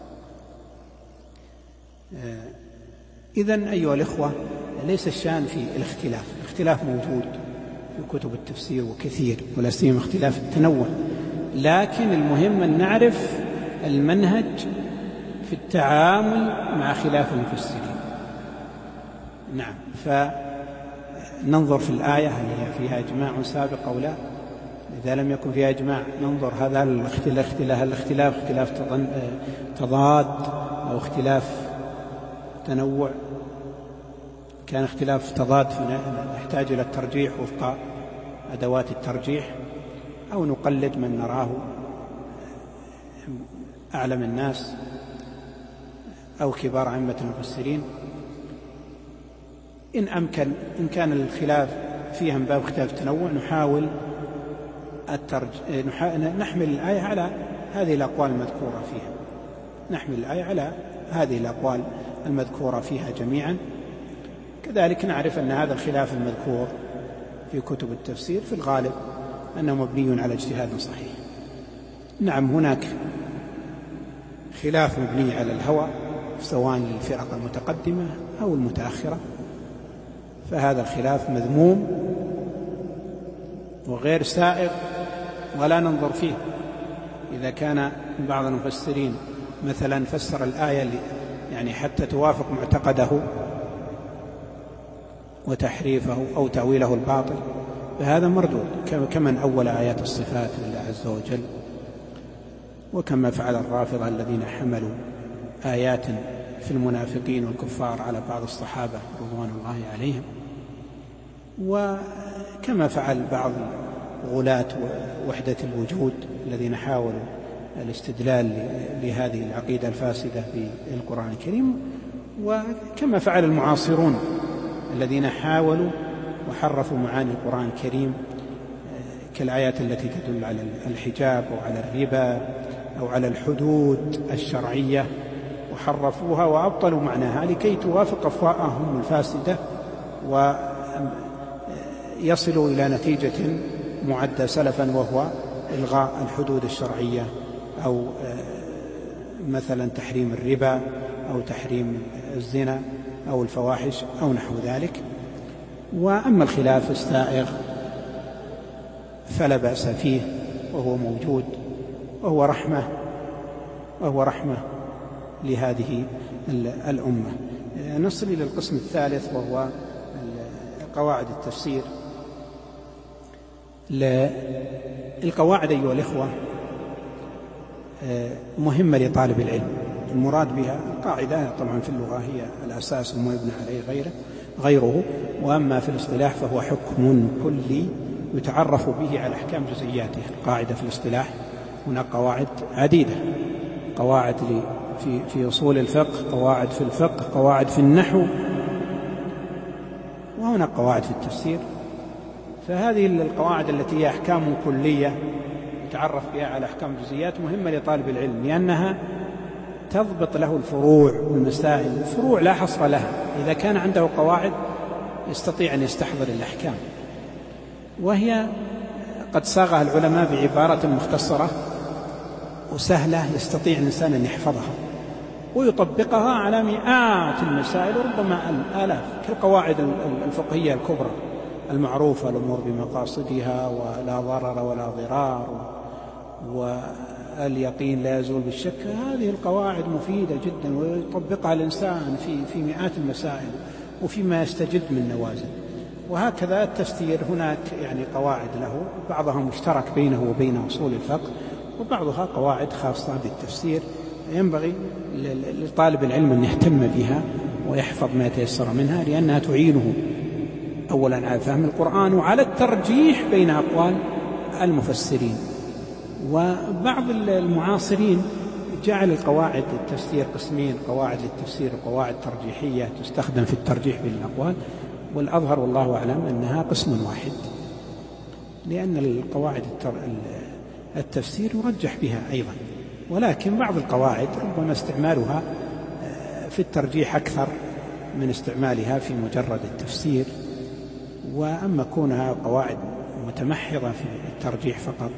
إذن أيها الإخوة، ليس الشأن في الاختلاف موجود في كتب التفسير وكثير، ولا سيما اختلاف التنوع، لكن المهم أن نعرف المنهج في التعامل مع خلاف المفسرين. نعم، فننظر في الآية هل هي فيها إجماع سابق أو لا. إذا لم يكن فيها إجماع ننظر هذا الاختلاف تضاد أو اختلاف تنوع. كان اختلاف تضاد فنحتاج إلى الترجيح وفق أدوات الترجيح، أو نقلد من نراه أعلم الناس أو كبار أئمة المفسرين. إن كان الخلاف فيها من باب اختلاف التنوع نحاول نحمل الآية على هذه الأقوال المذكورة فيها جميعا. كذلك نعرف أن هذا الخلاف المذكور في كتب التفسير في الغالب أنه مبني على اجتهاد صحيح. نعم، هناك خلاف مبني على الهوى سواء للفرق المتقدمة أو المتأخرة، فهذا الخلاف مذموم وغير سائغ ولا ننظر فيه. إذا كان بعض المفسرين مثلا فسر الآية حتى توافق معتقده وتحريفه أو تأويله الباطل، فهذا مردود، كمن أول آيات الصفات لله عز وجل، وكما فعل الرافضة الذين حملوا آيات في المنافقين والكفار على بعض الصحابة رضوان الله عليهم. وكما فعل بعض غلاة وحدة الوجود الذين حاولوا الاستدلال لهذه العقيدة الفاسدة في القرآن الكريم، وكما فعل المعاصرون الذين حاولوا وحرفوا معاني القرآن الكريم كالآيات التي تدل على الحجاب أو على الربا أو على الحدود الشرعية، وحرفوها وأبطلوا معناها لكي توافق أفواههم الفاسدة ويصلوا إلى نتيجة معدة سلفا، وهو إلغاء الحدود الشرعية أو مثلا تحريم الربا أو تحريم الزنا أو الفواحش أو نحو ذلك. وأما الخلاف السائغ فلا بأس فيه، وهو موجود، وهو رحمة لهذه الأمة. نصل إلى القسم الثالث وهو قواعد التفسير. القواعد أيها الإخوة مهمة لطالب العلم. المراد بها قاعدة طبعا في اللغة هي الأساس وما يبنى عليه غيره، وأما في الاصطلاح فهو حكم كلي يتعرف به على أحكام جزئياته. القاعدة في الاصطلاح هناك قواعد عديدة، قواعد في أصول الفقه، قواعد في الفقه، قواعد في النحو، وهناك قواعد في التفسير. فهذه القواعد التي هي أحكام كلية يتعرف بها على أحكام جزئيات مهمة لطالب العلم، لأنها تضبط له الفروع والمسائل. الفروع لا حصر لها، إذا كان عنده قواعد يستطيع أن يستحضر الأحكام، وهي قد صاغها العلماء بعبارة مختصرة وسهلة يستطيع الإنسان أن يحفظها ويطبقها على مئات المسائل وربما الآلاف، كالقواعد الفقهية الكبرى المعروفة: الأمور بمقاصدها، ولا ضرر ولا ضرار، واليقين لا يزول بالشك. هذه القواعد مفيدة جدا ويطبقها الإنسان في مئات المسائل وفيما يستجد من نوازل. وهكذا التفسير هناك يعني قواعد له، بعضها مشترك بينه وبين أصول الفقه، وبعضها قواعد خاصة بالتفسير. ينبغي لطالب العلم أن يهتم بها ويحفظ ما يتيسر منها، لأنها تعينه أولا على فهم القرآن وعلى الترجيح بين أقوال المفسرين. وبعض المعاصرين جعل القواعد التفسير قسمين: قواعد للتفسير وقواعد ترجيحية تستخدم في الترجيح بين الأقوال، والأظهر والله أعلم أنها قسم واحد، لأن القواعد التفسير يرجح بها أيضا، ولكن بعض القواعد ربما استعمالها في الترجيح أكثر من استعمالها في مجرد التفسير. وأما كونها قواعد متمحضة في الترجيح فقط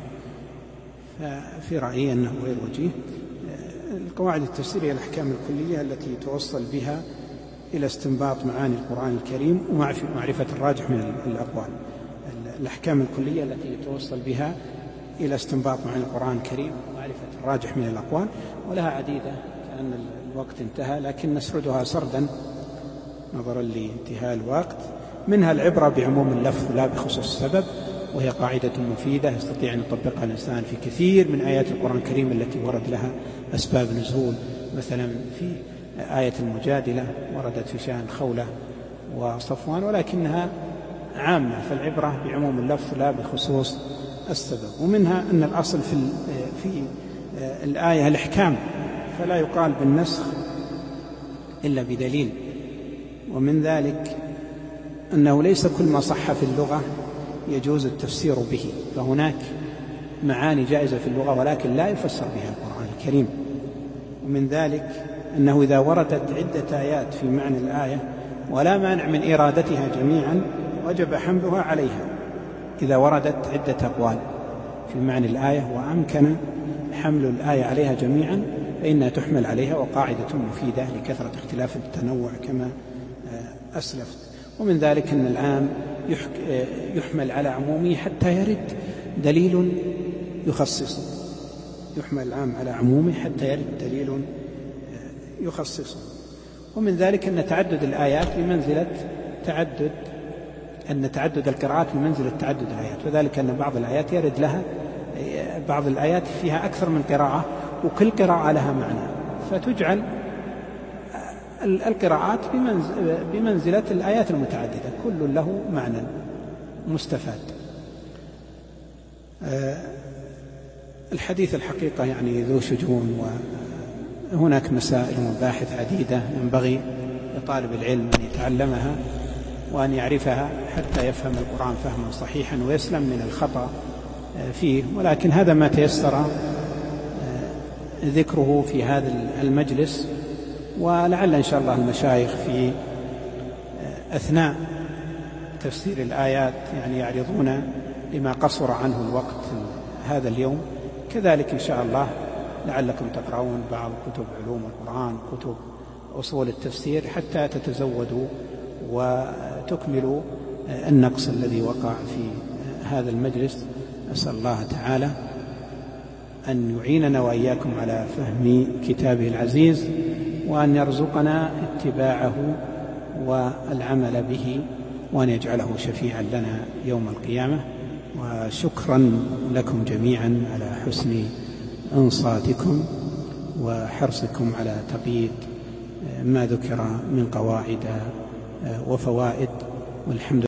ففي رأيي أنه غير وجيه. القواعد التفسير هي الأحكام الكلية التي توصل بها إلى استنباط معاني القرآن الكريم ومعرفة الراجح من الأقوال. الأحكام الكلية التي توصل بها إلى استنباط معاني القرآن الكريم ومعرفة الراجح من الأقوال، ولها عديدة لأن الوقت انتهى، لكن نسردها سردا نظرا لانتهاء الوقت. منها العبرة بعموم اللفظ لا بخصوص السبب، وهي قاعدة مفيدة يستطيع أن يطبقها الإنسان في كثير من آيات القرآن الكريم التي ورد لها أسباب نزول. مثلا في آية المجادلة وردت في شأن خولة وصفوان، ولكنها عامة، فالعبرة بعموم اللفظ لا بخصوص السبب. ومنها أن الأصل في الآية الإحكام، فلا يقال بالنسخ إلا بدليل. ومن ذلك أنه ليس كل ما صح في اللغة يجوز التفسير به، فهناك معاني جائزة في اللغة ولكن لا يفسر بها القرآن الكريم. ومن ذلك أنه إذا وردت عدة آيات في معنى الآية ولا مانع من إرادتها جميعا وجب حملها عليها. إذا وردت عدة أقوال في معنى الآية وأمكن حمل الآية عليها جميعا فإنها تحمل عليها، وقاعدة مفيدة لكثرة اختلاف التنوع كما أسلفت. ومن ذلك أن العام يحمل على عمومه حتى يرد دليل يخصصه. يحمل العام على عمومه حتى يرد دليل يخصصه. ومن ذلك أن تعدد الآيات بمنزلة تعدد القراءات بمنزلة تعدد الآيات، وذلك أن بعض الآيات يرد لها بعض الآيات فيها أكثر من قراءة وكل قراءة لها معنى، فتجعل القراءات بمنزلة الآيات المتعددة، كل له معنى. مستفاد. الحديث الحقيقة يعني ذو شجون، وهناك مسائل ومباحث عديدة ينبغي لطالب العلم أن يتعلمها وأن يعرفها حتى يفهم القرآن فهما صحيحا ويسلم من الخطأ فيه، ولكن هذا ما تيسر ذكره في هذا المجلس، ولعل إن شاء الله المشايخ في أثناء تفسير الآيات يعني يعرضون لما قصر عنه الوقت هذا اليوم. كذلك إن شاء الله لعلكم تقرؤون بعض كتب علوم القرآن، كتب أصول التفسير، حتى تتزودوا وتكملوا النقص الذي وقع في هذا المجلس. أسأل الله تعالى أن يعيننا وإياكم على فهم كتابه العزيز، وأن يرزقنا اتباعه والعمل به، وأن يجعله شفيعا لنا يوم القيامة. وشكرا لكم جميعا على حسن إنصاتكم وحرصكم على تقييد ما ذكر من قواعد وفوائد، والحمد